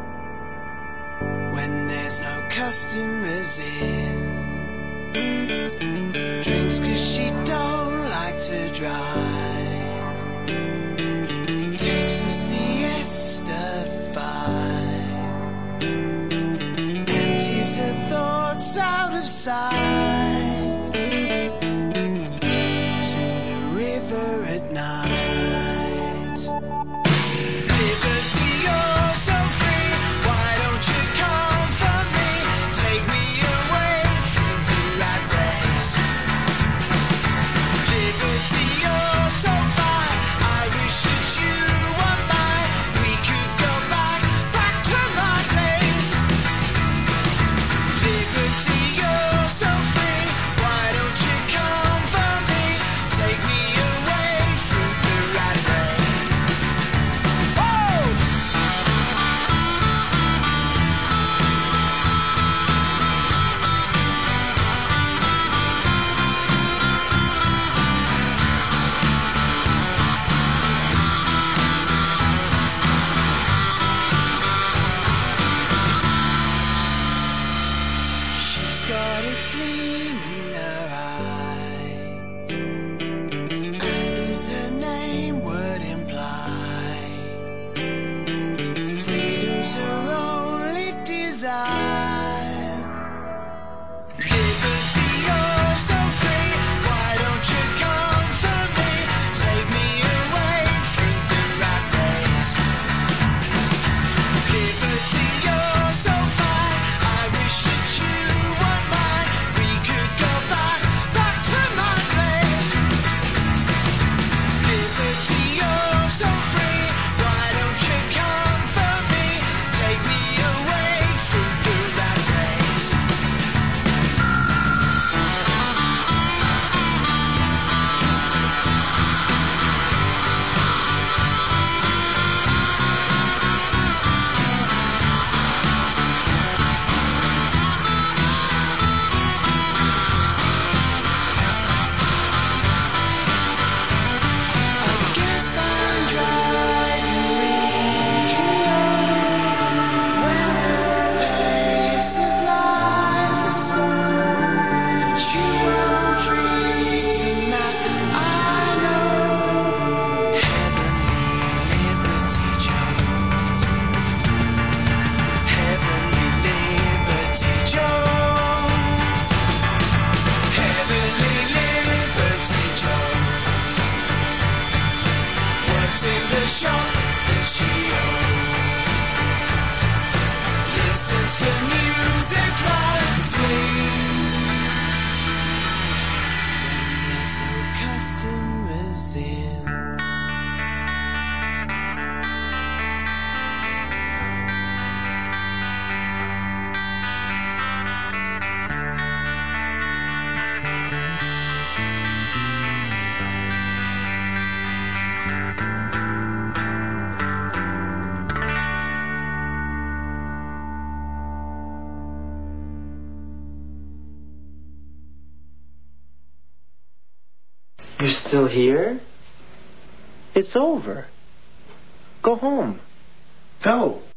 when there's no customers in, drinks 'cause she don't like to drive, takes a siesta at five, empties her thoughts out of sight to the river at night. Liberty, you're so free, why don't you come for me, take me away from the rat race. Liberty, you're so fine, I wish that you were mine, we could go back, back to my place. Liberty, you're so free, why don't you come for me, take me away from the rat race. Whoa! She's got a gleam in her eye, and as her name would imply, freedom's her only desire. Liberty, you're so free, why don't you come for me, take me away from the rat race. Liberty, you're so fine, I wish that you were mine, we could go back, back to my place. Liberty, you're so free, why don't you come for me, take me away from the rat race. I guess I'm driving weak and low, where the pace of life is slow, but you won't read the map. I know. Heavenly Liberty Jones, Heavenly Liberty Jones, Heavenly Liberty Jones works in the shop that she owns, listens to music like swing wisdom within. You're still here? It's over. Go home. Go.